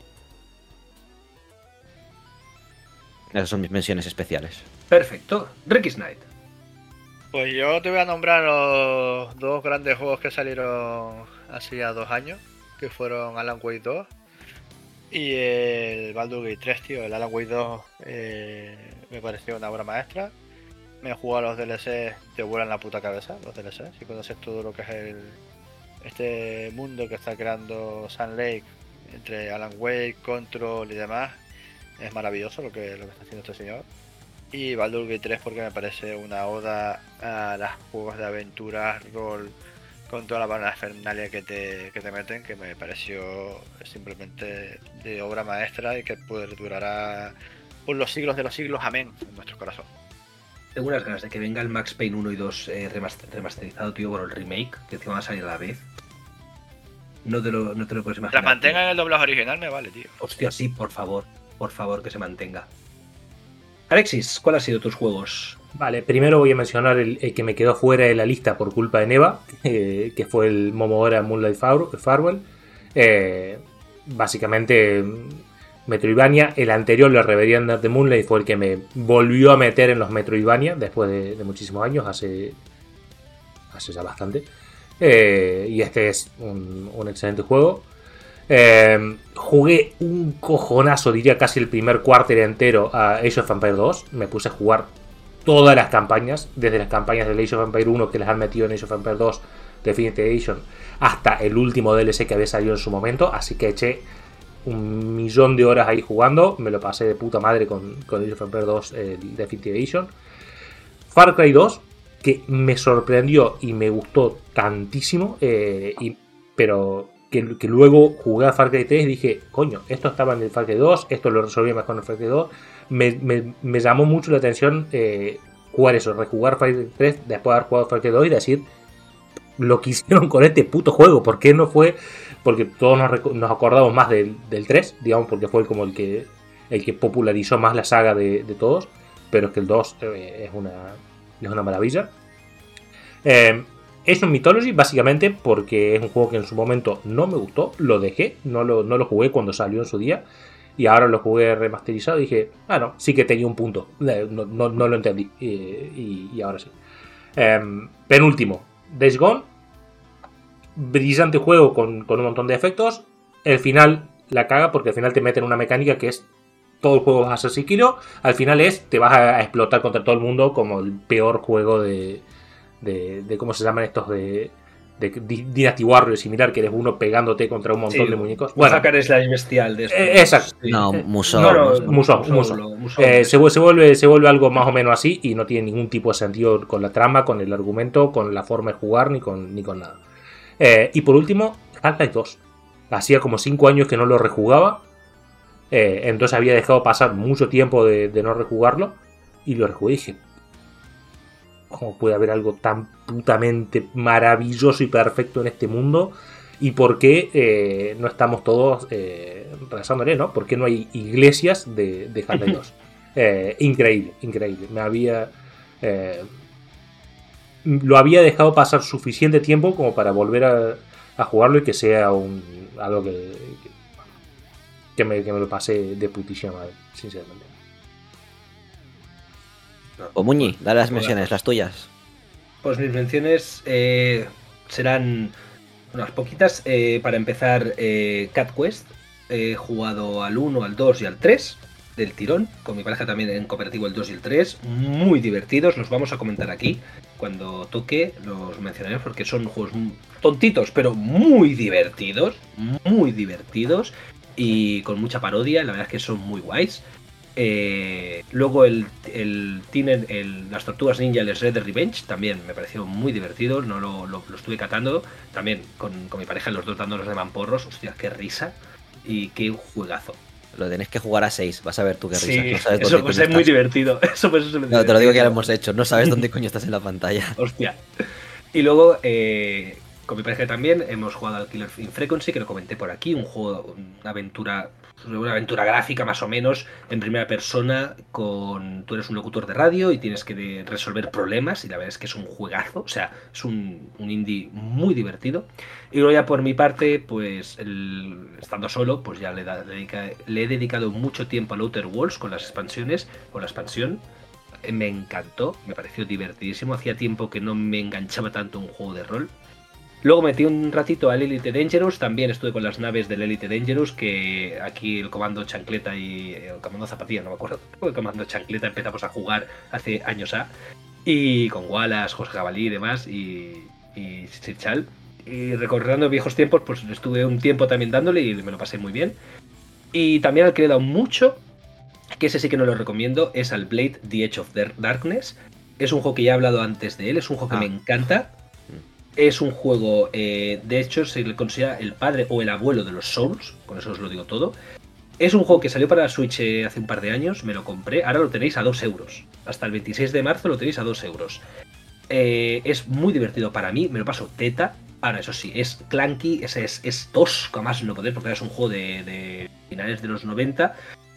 Esas son mis menciones especiales. Perfecto. Ricky's Knight. Pues yo te voy a nombrar los dos grandes juegos que salieron hace ya dos años, que fueron Alan Wake dos y el Baldur's Gate tres, tío. El Alan Wake dos eh, me pareció una obra maestra. Me he jugado a los D L C, te vuelan la puta cabeza, los D L C. Si conoces todo lo que es el este mundo que está creando Sun Lake, entre Alan Wake, Control y demás, es maravilloso lo que, lo que está haciendo este señor. Y Baldur's Gate tres porque me parece una oda a los juegos de aventura, rol, con toda la parafernalia que te, que te meten, que me pareció simplemente de obra maestra y que durará por los siglos de los siglos, amén, en nuestro corazón. Tengo unas ganas de que venga el Max Payne uno y dos eh, remaster- remasterizado, tío, con el remake, que encima va a salir a la vez. No te lo, no te lo puedes imaginar. La mantengan en el doblaje original me vale, tío. Hostia, sí, por favor. Por favor, que se mantenga. Alexis, ¿cuáles han sido tus juegos? Vale, primero voy a mencionar el, el que me quedó fuera de la lista por culpa de Neva, eh, que fue el Momodora Moonlight Far- Farewell. Eh, básicamente, Metroidvania. El anterior, la Rebellion of the Moonlight, fue el que me volvió a meter en los Metroidvania después de, de muchísimos años, hace, hace ya bastante. Eh, y este es un, un excelente juego. Eh, jugué un cojonazo, diría casi el primer quarter entero a Age of Empires dos. Me puse a jugar todas las campañas, desde las campañas de Age of Empires uno que les han metido en Age of Empires dos Definitive Edition hasta el último D L C que había salido en su momento. Así que eché un millón de horas ahí jugando. Me lo pasé de puta madre con, con Age of Empires dos eh, Definitive Edition. Far Cry dos, que me sorprendió y me gustó tantísimo, eh, y, pero que, que luego jugué a Far Cry tres y dije, coño, esto estaba en el Far Cry dos, esto lo resolví mejor en el Far Cry dos. Me, me, me llamó mucho la atención eh, jugar eso, rejugar Far Cry tres después de haber jugado Far Cry dos y decir, lo que hicieron con este puto juego. ¿Por qué no fue? Porque todos nos, nos acordamos más del, del tres, digamos, porque fue como el que el que popularizó más la saga de, de todos. Pero es que el dos eh, es, una, es una maravilla. Eh, es un Mythology básicamente porque es un juego que en su momento no me gustó. Lo dejé, no lo, no lo jugué cuando salió en su día. Y ahora lo jugué remasterizado y dije, ah, no, sí que tenía un punto. No, no, no lo entendí. Y, y, y ahora sí. Eh, penúltimo, Days Gone. Brillante juego con, con un montón de efectos. El final la caga porque al final te meten una mecánica que es todo el juego vas a ser Sekiro. Al final es te vas a explotar contra todo el mundo como el peor juego de, de, de ¿cómo se llaman estos? De, de Dynasty Warriors y mirar que eres uno pegándote contra un montón sí, de muñecos. Bueno, sacar es la bestial de esto. Eh, exacto. Sí. No, Musou. No, no, Musou, Musou. Musou. Eh, se, se, vuelve, se vuelve algo más o menos así y no tiene ningún tipo de sentido con la trama, con el argumento, con la forma de jugar ni con, ni con nada. Eh, y por último, Half-Life dos. Hacía como cinco años que no lo rejugaba. Eh, entonces había dejado pasar mucho tiempo de, de no rejugarlo. Y lo rejugué y dije, ¿cómo puede haber algo tan putamente maravilloso y perfecto en este mundo? ¿Y por qué eh, no estamos todos eh, rezándole, ¿no? ¿Por qué no hay iglesias de, de Half-Life dos? Eh, increíble, increíble. Me había... Eh, lo había dejado pasar suficiente tiempo como para volver a, a jugarlo y que sea un algo que, que, que, me, que me lo pase de putísima madre, sinceramente. O Muñi, dale las menciones, las tuyas. Pues mis menciones eh, serán unas poquitas. Eh, para empezar, eh, Cat Quest. He jugado al uno, al dos y al tres del tirón. Con mi pareja también en cooperativo el dos y el tres. Muy divertidos, los vamos a comentar aquí. Cuando toque los mencionaré porque son juegos tontitos, pero muy divertidos. Muy divertidos. Y con mucha parodia, la verdad es que son muy guays. Eh, luego el, el, el, el las Tortugas Ninja, el Shredder Revenge, también me pareció muy divertido, no lo, lo, lo estuve catando, también con, con mi pareja, los dos dándonos de mamporros, hostia, qué risa y qué juegazo. Lo tenés que jugar a seis, vas a ver tú qué risa. Sí, no sabes eso puede ser muy divertido. Eso puede ser muy no, divertido. Te lo digo que ya lo hemos hecho, no sabes dónde coño estás en la pantalla. Hostia. Y luego, eh, con mi pareja también hemos jugado al Killer in Frequency, que lo comenté por aquí, un juego, una aventura... una aventura gráfica más o menos en primera persona con tú eres un locutor de radio y tienes que de resolver problemas y la verdad es que es un juegazo, o sea, es un, un indie muy divertido. Y luego ya por mi parte, pues el, estando solo, pues ya le, da, le, dedica, le he dedicado mucho tiempo al Outer Worlds con las expansiones, con la expansión. Me encantó, me pareció divertidísimo, hacía tiempo que no me enganchaba tanto un juego de rol. Luego metí un ratito al Elite Dangerous, también estuve con las naves del Elite Dangerous, que aquí el comando chancleta y el comando zapatilla, no me acuerdo, el comando chancleta empezamos a jugar hace años a, y con Wallace, José Jabalí y demás, y, y Sirchal. Y recordando viejos tiempos, pues estuve un tiempo también dándole y me lo pasé muy bien. Y también al que le he dado mucho, que ese sí que no lo recomiendo, es al Blade The Edge of Darkness. Es un juego que ya he hablado antes de él, es un juego ah. que me encanta. Es un juego, eh, de hecho, se le considera el padre o el abuelo de los Souls, con eso os lo digo todo. Es un juego que salió para la Switch eh, hace un par de años, me lo compré, ahora lo tenéis a dos euros. Hasta el veintiséis de marzo lo tenéis a dos euros. Eh, es muy divertido para mí, me lo paso teta. Ahora, eso sí, es clunky, es, es, es tosco a más no poder, porque es un juego de, de finales de los noventa,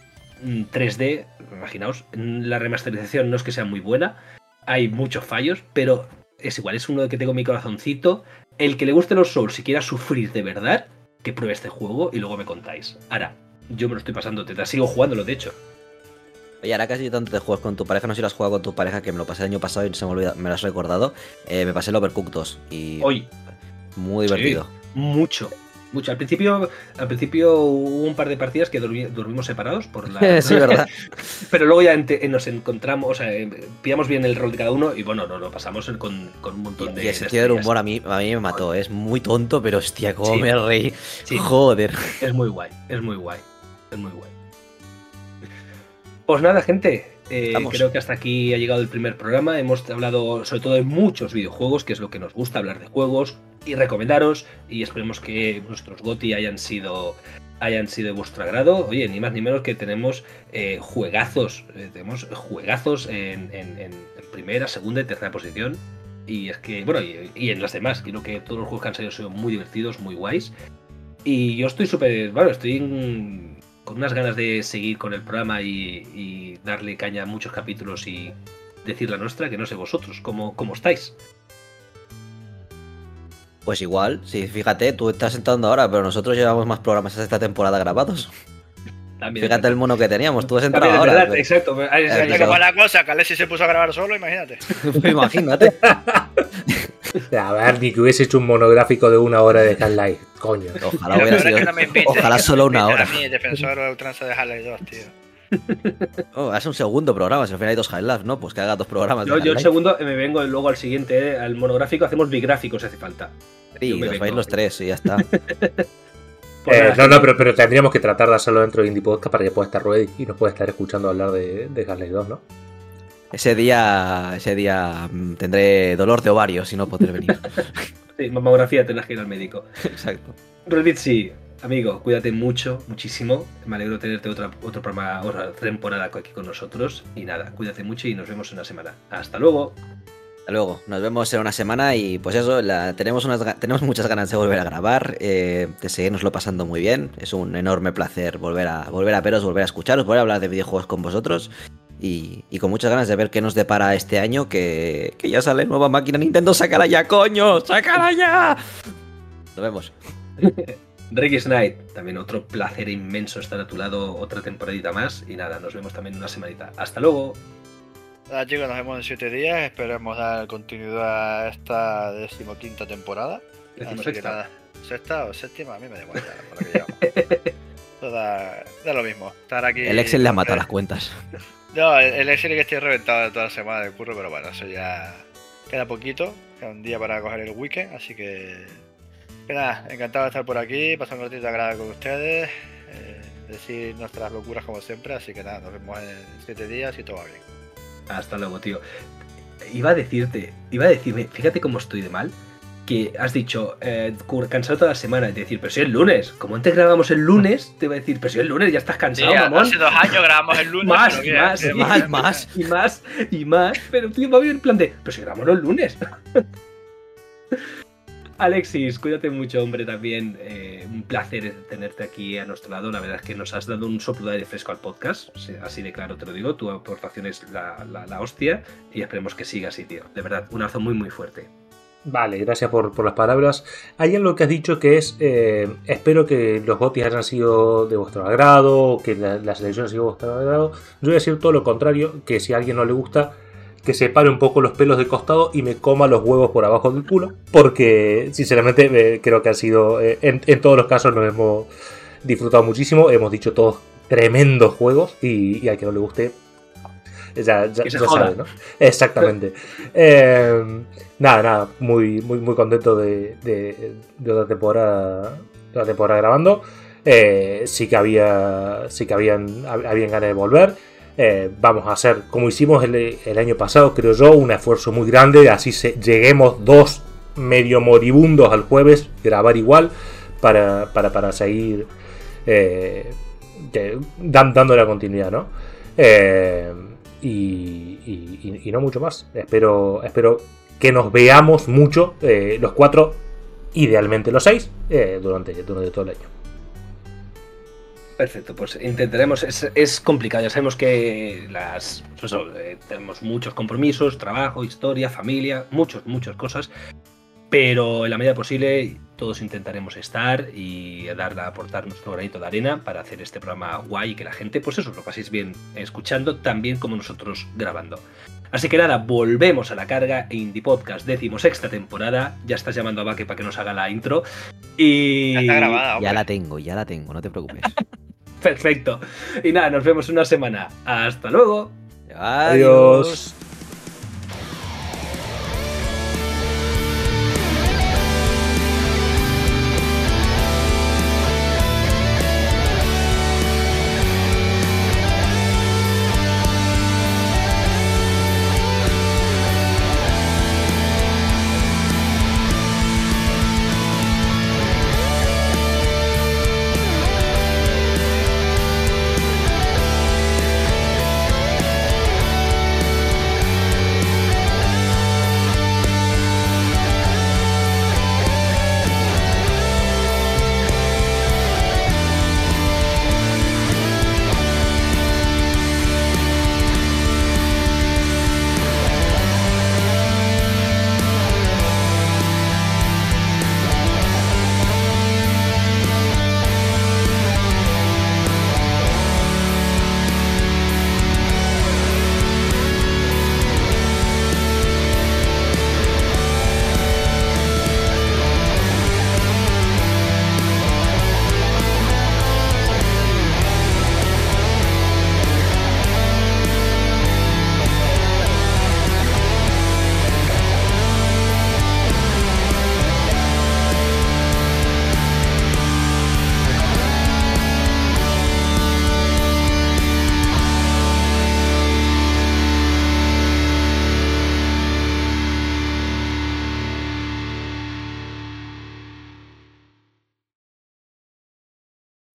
tres D, imaginaos. La remasterización no es que sea muy buena, hay muchos fallos, pero... es igual, es uno que tengo en mi corazoncito. El que le guste los Souls y quiera sufrir de verdad, que pruebe este juego y luego me contáis. Ahora, yo me lo estoy pasando teta, sigo jugándolo de hecho. Oye, ahora casi tanto te juegas con tu pareja, no sé si lo has jugado con tu pareja, que me lo pasé el año pasado y se me olvida, me lo has recordado. Eh, me pasé el Overcooked dos y... Hoy. Muy divertido. Sí, mucho. Mucho. Al principio, al principio hubo un par de partidas que dormi, dormimos separados por la. Sí, verdad. Pero luego ya ente, nos encontramos, o sea, pillamos bien el rol de cada uno y bueno, nos lo pasamos con, con un montón y, de. Y ese tío del humor a mí, a mí me mató. Es muy tonto, pero hostia, cómo sí. me reí. Sí. Joder. Es muy guay, es muy guay. Es muy guay. Pues nada, gente. Eh, creo que hasta aquí ha llegado el primer programa. Hemos hablado sobre todo de muchos videojuegos, que es lo que nos gusta, hablar de juegos y recomendaros. Y esperemos que nuestros GOTY hayan sido, hayan sido de vuestro agrado. Oye, ni más ni menos que tenemos eh, juegazos. Eh, tenemos juegazos en, en, en primera, segunda y tercera posición. Y es que, bueno, y, y en las demás, creo que todos los juegos que han salido han sido muy divertidos, muy guays. Y yo estoy súper, bueno, estoy en, con unas ganas de seguir con el programa y, y darle caña a muchos capítulos y decir la nuestra, que no sé vosotros, ¿cómo, cómo estáis? Pues igual, sí, fíjate, tú estás entrando ahora, pero nosotros llevamos más programas esta temporada grabados. También Fíjate el mono que teníamos, tú has entrado También, ahora. verdad, pero... exacto. Es, Es es, que es, fue la cosa, que Alexis se puso a grabar solo, imagínate. Imagínate. A ver, ni que hubiese hecho un monográfico de una hora de Half-Life, coño. Ojalá hubiera sido. Que no me invites, Ojalá que solo no me una invites hora. A mí, defensor de ultranza de Half-Life dos, tío. Oh, es un segundo programa, si al final hay dos Half-Life, ¿no? Pues que haga dos programas. yo, de yo el Half-Life. segundo me vengo luego al siguiente, eh, al monográfico, hacemos bigráficos si hace falta. Sí, Yo me nos vengo. vais los tres y ya está. Pues Eh, nada, no, no, pero, pero tendríamos que tratar de hacerlo dentro de Indie Podcast para que pueda estar ready y nos pueda estar escuchando hablar de, de Half-Life dos, ¿no? Ese día, ese día mm, tendré dolor de ovarios y no podré venir. Sí, mamografía tendrás que ir al médico. Exacto. Roditsi, amigo, cuídate mucho, muchísimo. Me alegro de tenerte otra, otro programa, otra temporada aquí con nosotros. Y nada, cuídate mucho y nos vemos en una semana. Hasta luego. Hasta luego, nos vemos en una semana y pues eso, la, tenemos, unas, ga- tenemos muchas ganas de volver a grabar, eh, de seguirnoslo pasando muy bien. Es un enorme placer volver a, volver a veros, volver a escucharos, volver a hablar de videojuegos con vosotros. Y, y con muchas ganas de ver qué nos depara este año, que, que ya sale nueva máquina Nintendo. ¡Sácala ya, coño! ¡Sácala ya! Nos vemos. Reggie Knight, también otro placer inmenso estar a tu lado otra temporadita más. Y nada, nos vemos también en una semanita. Hasta luego. Nada, chicos, nos vemos en siete días. Esperemos dar continuidad a esta decimoquinta temporada. Decimos Así que sexta. nada, sexta o séptima, a mí me da igual ya, por lo que llevamos. Todo da, da lo mismo. Estar aquí. El Excel le ha matado las cuentas. No, el, el Excel que estoy reventado de toda la semana de curro, pero bueno, eso ya queda poquito. Queda un día para coger el weekend, así que. Que nada, encantado de estar por aquí, pasar un ratito agradable con ustedes. Eh, decir nuestras locuras como siempre, así que nada, nos vemos en siete días y todo va bien. Hasta luego, tío. Iba a decirte, iba a decirme, fíjate cómo estoy de mal, que has dicho, eh, cur- cansado toda la semana, y decir, pero si es lunes, como antes grabamos el lunes, te iba a decir, pero si es lunes, ya estás Sí, cansado, mamón. hace dos años grabamos el lunes. Más, pero bien, más, bien, más, bien. más, y más, y más, pero tío, va a haber en plan de, pero si grabamos los lunes. Alexis, cuídate mucho, hombre, también. Eh, un placer tenerte aquí a nuestro lado. La verdad es que nos has dado un soplo de aire fresco al podcast. Sí, así de claro te lo digo. Tu aportación es la, la, la hostia. Y esperemos que siga así, tío. De verdad, un abrazo muy, muy fuerte. Vale, gracias por, por las palabras. Hay algo que has dicho que es, eh, espero que los gotis hayan sido de vuestro agrado, que la, la selección ha sido de vuestro agrado. Yo voy a decir todo lo contrario, que si a alguien no le gusta, que se pare un poco los pelos de costado y me coma los huevos por abajo del culo, porque sinceramente eh, creo que ha sido, eh, en, en todos los casos nos hemos disfrutado muchísimo, hemos dicho todos tremendos juegos y, y al que no le guste ya, ya, Que se ya joda. sabe, ¿no? Exactamente. eh, nada, nada, muy, muy, muy contento de, de, de otra temporada, de otra temporada grabando. Eh, sí que había, sí que habían, habían ganas de volver. Eh, vamos a hacer, como hicimos el, el año pasado, creo yo, un esfuerzo muy grande. Así se, lleguemos dos medio moribundos al jueves, grabar igual para, para, para seguir eh, de, dan, dando la continuidad, ¿no? Eh, y, y, y, y no mucho más. Espero, espero que nos veamos mucho, eh, los cuatro, idealmente los seis, eh, durante, durante todo el año. Perfecto, pues intentaremos. Es, es complicado, ya sabemos que las pues eso, eh, tenemos muchos compromisos, trabajo, historia, familia, muchos, muchas cosas. Pero en la medida posible todos intentaremos estar y dar, aportar nuestro granito de arena para hacer este programa guay y que la gente, pues eso, lo paséis bien escuchando, tan bien como nosotros grabando. Así que nada, volvemos a la carga. Indie Podcast, decimosexta temporada. Ya estás llamando a Baque para que nos haga la intro. Y... Ya está grabada, hombre. Ya la tengo, ya la tengo, no te preocupes. Perfecto. Y nada, nos vemos en una semana. Hasta luego. Adiós.